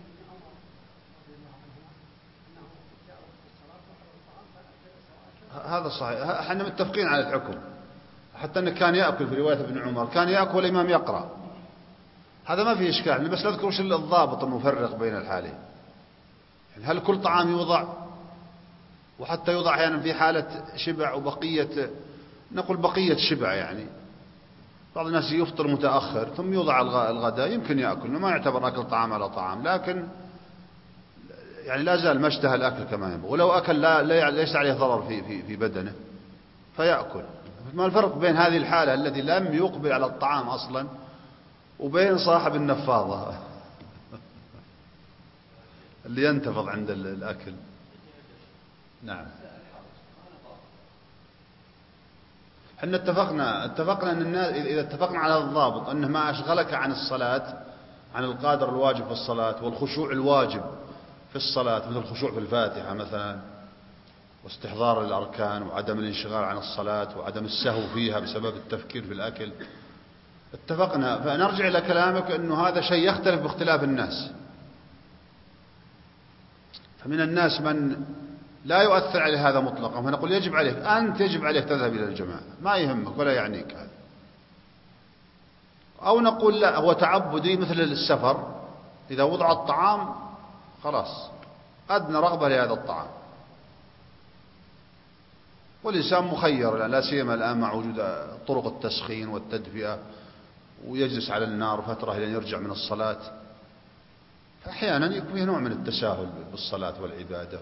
هذا صحيح. احنا متفقين على الحكم، حتى أنه كان يأكل في رواية ابن عمر، كان يأكل والإمام يقرأ. هذا ما فيه إشكال، بس نذكر وش الضابط المفرق بين الحالين. يعني هل كل طعام يوضع، وحتى يوضع أحيانا في حالة شبع وبقية، نقول بقية شبع، يعني بعض الناس يفطر متأخر ثم يوضع الغداء، يمكن يأكل، ما يعتبر أكل طعام على طعام، لكن يعني لا زال ما اشتهى الأكل كما ينبغي، ولو أكل ليس عليه ضرر في بدنه فيأكل. ما الفرق بين هذه الحالة الذي لم يقبل على الطعام أصلا وبين صاحب النفاضة اللي ينتفض عند الأكل؟ نعم. احنا اتفقنا أن الناس إذا اتفقنا على الضابط أنه ما أشغلك عن الصلاة، عن القادر الواجب في الصلاة والخشوع الواجب في الصلاة، مثل الخشوع في الفاتحة مثلا، واستحضار الأركان، وعدم الانشغال عن الصلاة، وعدم السهو فيها بسبب التفكير في الأكل، اتفقنا. فنرجع إلى كلامك أنه هذا شيء يختلف باختلاف الناس. فمن الناس من لا يؤثر عليه هذا مطلقا، فنقول يجب عليك، أنت يجب عليك تذهب إلى الجماعة، ما يهمك ولا يعنيك هذا. أو نقول لا، هو تعبدي مثل السفر، إذا وضع الطعام خلاص أدنى رغبة لهذا الطعام. والإنسان مخير، لا سيما الآن مع وجود طرق التسخين والتدفئة، ويجلس على النار فترة إلى أن يرجع من الصلاة، فأحيانا يكون فيه نوع من التساهل بالصلاة والعبادة.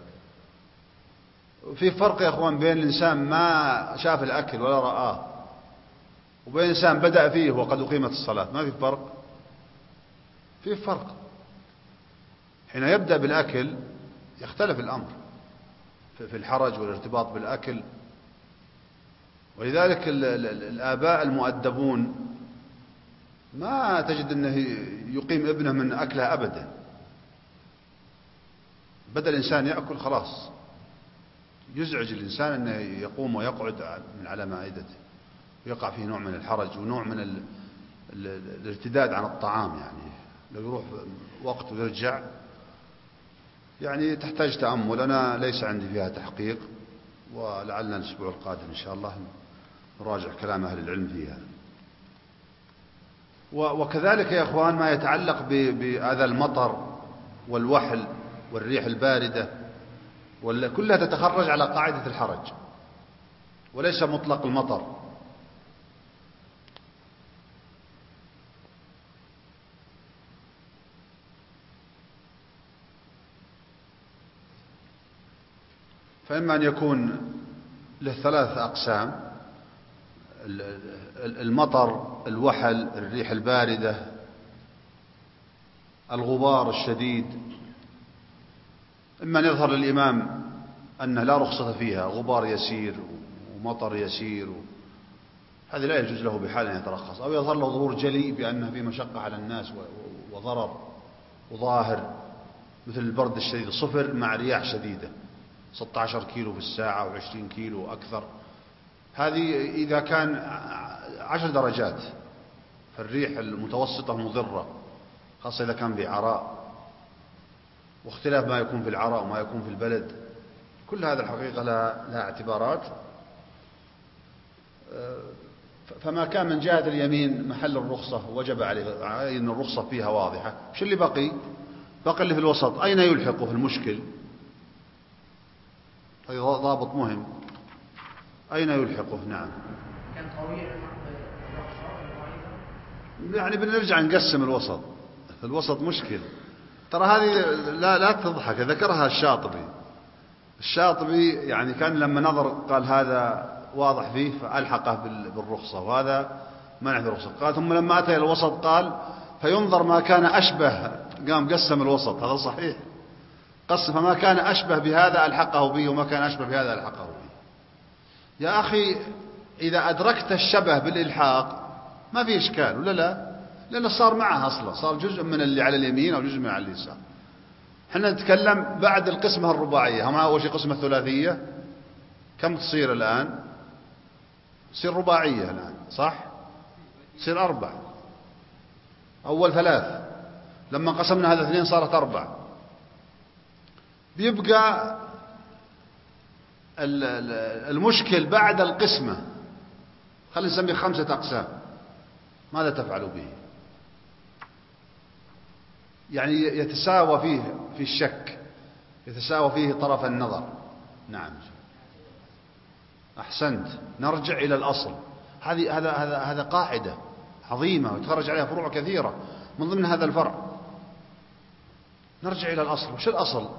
في فرق يا أخوان بين الإنسان ما شاف الأكل ولا رآه، وبين الإنسان بدأ فيه وقد أقيمت الصلاة. ما في فرق؟ في فرق. حين يبدأ بالأكل يختلف الأمر في الحرج والارتباط بالأكل. ولذلك الآباء المؤدبون ما تجد أنه يقيم ابنه من أكله أبدا. بدأ الإنسان يأكل خلاص يزعج الإنسان أنه يقوم ويقعد من على مائدته، ويقع فيه نوع من الحرج ونوع من الارتداد عن الطعام. يعني لو يروح وقت ويرجع، يعني تحتاج تأمل. أنا ليس عندي فيها تحقيق، ولعلنا الأسبوع القادم إن شاء الله نراجع كلام أهل العلم فيها. وكذلك يا أخوان ما يتعلق بهذا المطر والوحل والريح الباردة، كلها تتخرج على قاعدة الحرج وليس مطلق المطر. فإما أن يكون له ثلاث أقسام: المطر، الوحل، الريح الباردة، الغبار الشديد. إما أن يظهر للإمام أنه لا رخصة فيها، غبار يسير ومطر يسير، هذا لا يجوز له بحال أن يترخص. أو يظهر له ظهور جلي بأنه في مشقة على الناس وضرر وظاهر، مثل البرد الشديد، صفر مع رياح شديدة 16 كيلو في الساعة و20 كيلو أكثر. هذه إذا كان 10 درجات، فالريح المتوسطة مضرة، خاصة إذا كان في عراء، واختلاف ما يكون في العراء وما يكون في البلد. كل هذا الحقيقة لها اعتبارات. فما كان من جهة اليمين محل الرخصة وجب عليه أن الرخصة فيها واضحة. شو اللي بقي اللي في الوسط، أين يلحقه في المشكل؟ هذا ضابط مهم، أين يلحقه؟ نعم. كان قوي يعني بنرجع نقسم الوسط مشكل. ترى هذه لا تضحك، ذكرها الشاطبي يعني كان لما نظر قال هذا واضح فيه فألحقه بالرخصة، وهذا منع بالرخصة. قال ثم لما أتى إلى الوسط قال فينظر ما كان أشبه، قام قسم الوسط. هذا صحيح، قسم، فما كان أشبه بهذا ألحقه به، وما كان أشبه بهذا ألحقه به. يا أخي إذا أدركت الشبه بالإلحاق ما في إشكال، ولا لا؟ لأنه صار معها أصلا، صار جزء من اللي على اليمين أو جزء من على اليسار. احنا نتكلم بعد القسمة الرباعية. هم أول شيء قسمة ثلاثية، كم تصير الآن؟ تصير رباعية الآن، صح؟ تصير 4. أول 3 لما قسمنا هذا 2 صارت 4. بيبقى المشكل بعد القسمة، خلينا نسميه 5 أقسام. ماذا تفعل به؟ يعني يتساوى فيه في الشك، يتساوى فيه طرف النظر. نعم أحسنت. نرجع إلى الأصل. هذا قاعدة عظيمة ويتخرج عليها فروع كثيرة، من ضمن هذا الفرع. نرجع إلى الأصل. وش الأصل؟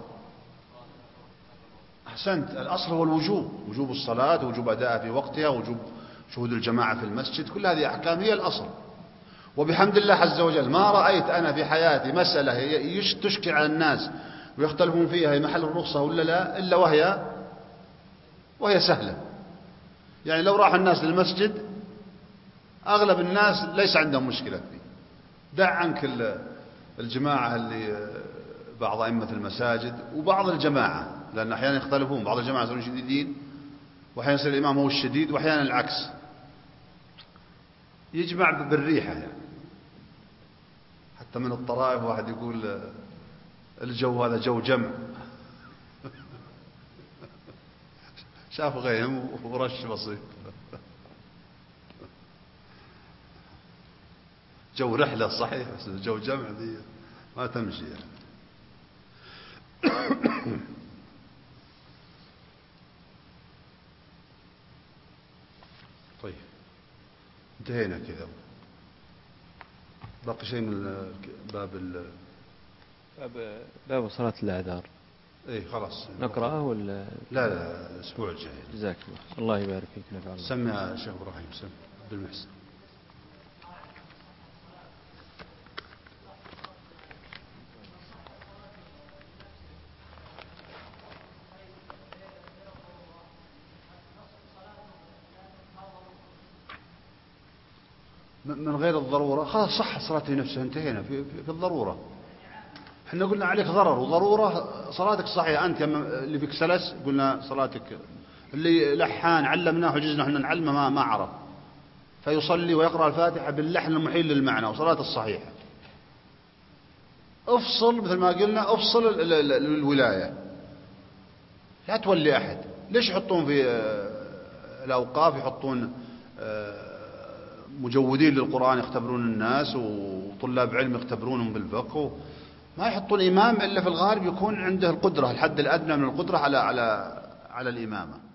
أحسنت. الأصل هو الوجوب، وجوب الصلاة، وجوب أداءها في وقتها، وجوب شهود الجماعة في المسجد. كل هذه أحكام هي الأصل. وبحمد الله عز وجل ما رأيت أنا في حياتي مسألة تشكل على الناس ويختلفون فيها هي محل الرخصة ولا لا، إلا وهي سهلة. يعني لو راح الناس للمسجد أغلب الناس ليس عندهم مشكلة فيه. دع عنك الجماعة اللي بعض أئمة المساجد وبعض الجماعة، لأن أحيانا يختلفون. بعض الجماعة يصيرون شديدين، وأحيانا يصير الإمام هو الشديد، وأحيانا العكس. يجمع بالريحة يعني. حتى من الطرائف واحد يقول الجو هذا جو جمع. شاف غيم ورش بسيط. جو رحلة صحيح، بس جو جمع دي ما تمشي يعني. طيب انتهينا كذا. باقي شيء من باب صلاة الأعذار. اي خلاص نقرأه ولا لا الأسبوع الجاي. جزاك الله يبارك فيك. نفع الله. سمع يا شيخ إبراهيم، سمع بالمحسن. من غير الضرورة خلاص صح صلاته نفسها، انتهينا في الضرورة. احنا قلنا عليك ضرر وضرورة، صلاتك صحيحة. أنت اللي فيك سلس قلنا صلاتك، اللي لحان علمناه حجزنا احنا نعلمه ما عرف، فيصلي ويقرأ الفاتحة باللحن المحيل للمعنى وصلاته الصحيحة. افصل مثل ما قلنا، افصل الولاية، لا تولي أحد. ليش يحطون في الأوقاف يحطون مجودين للقرآن يختبرون الناس، وطلاب علم يختبرونهم بالفقه؟ ما يحطون إمام إلا في الغالب يكون عنده القدرة، الحد الأدنى من القدرة على الإمامة.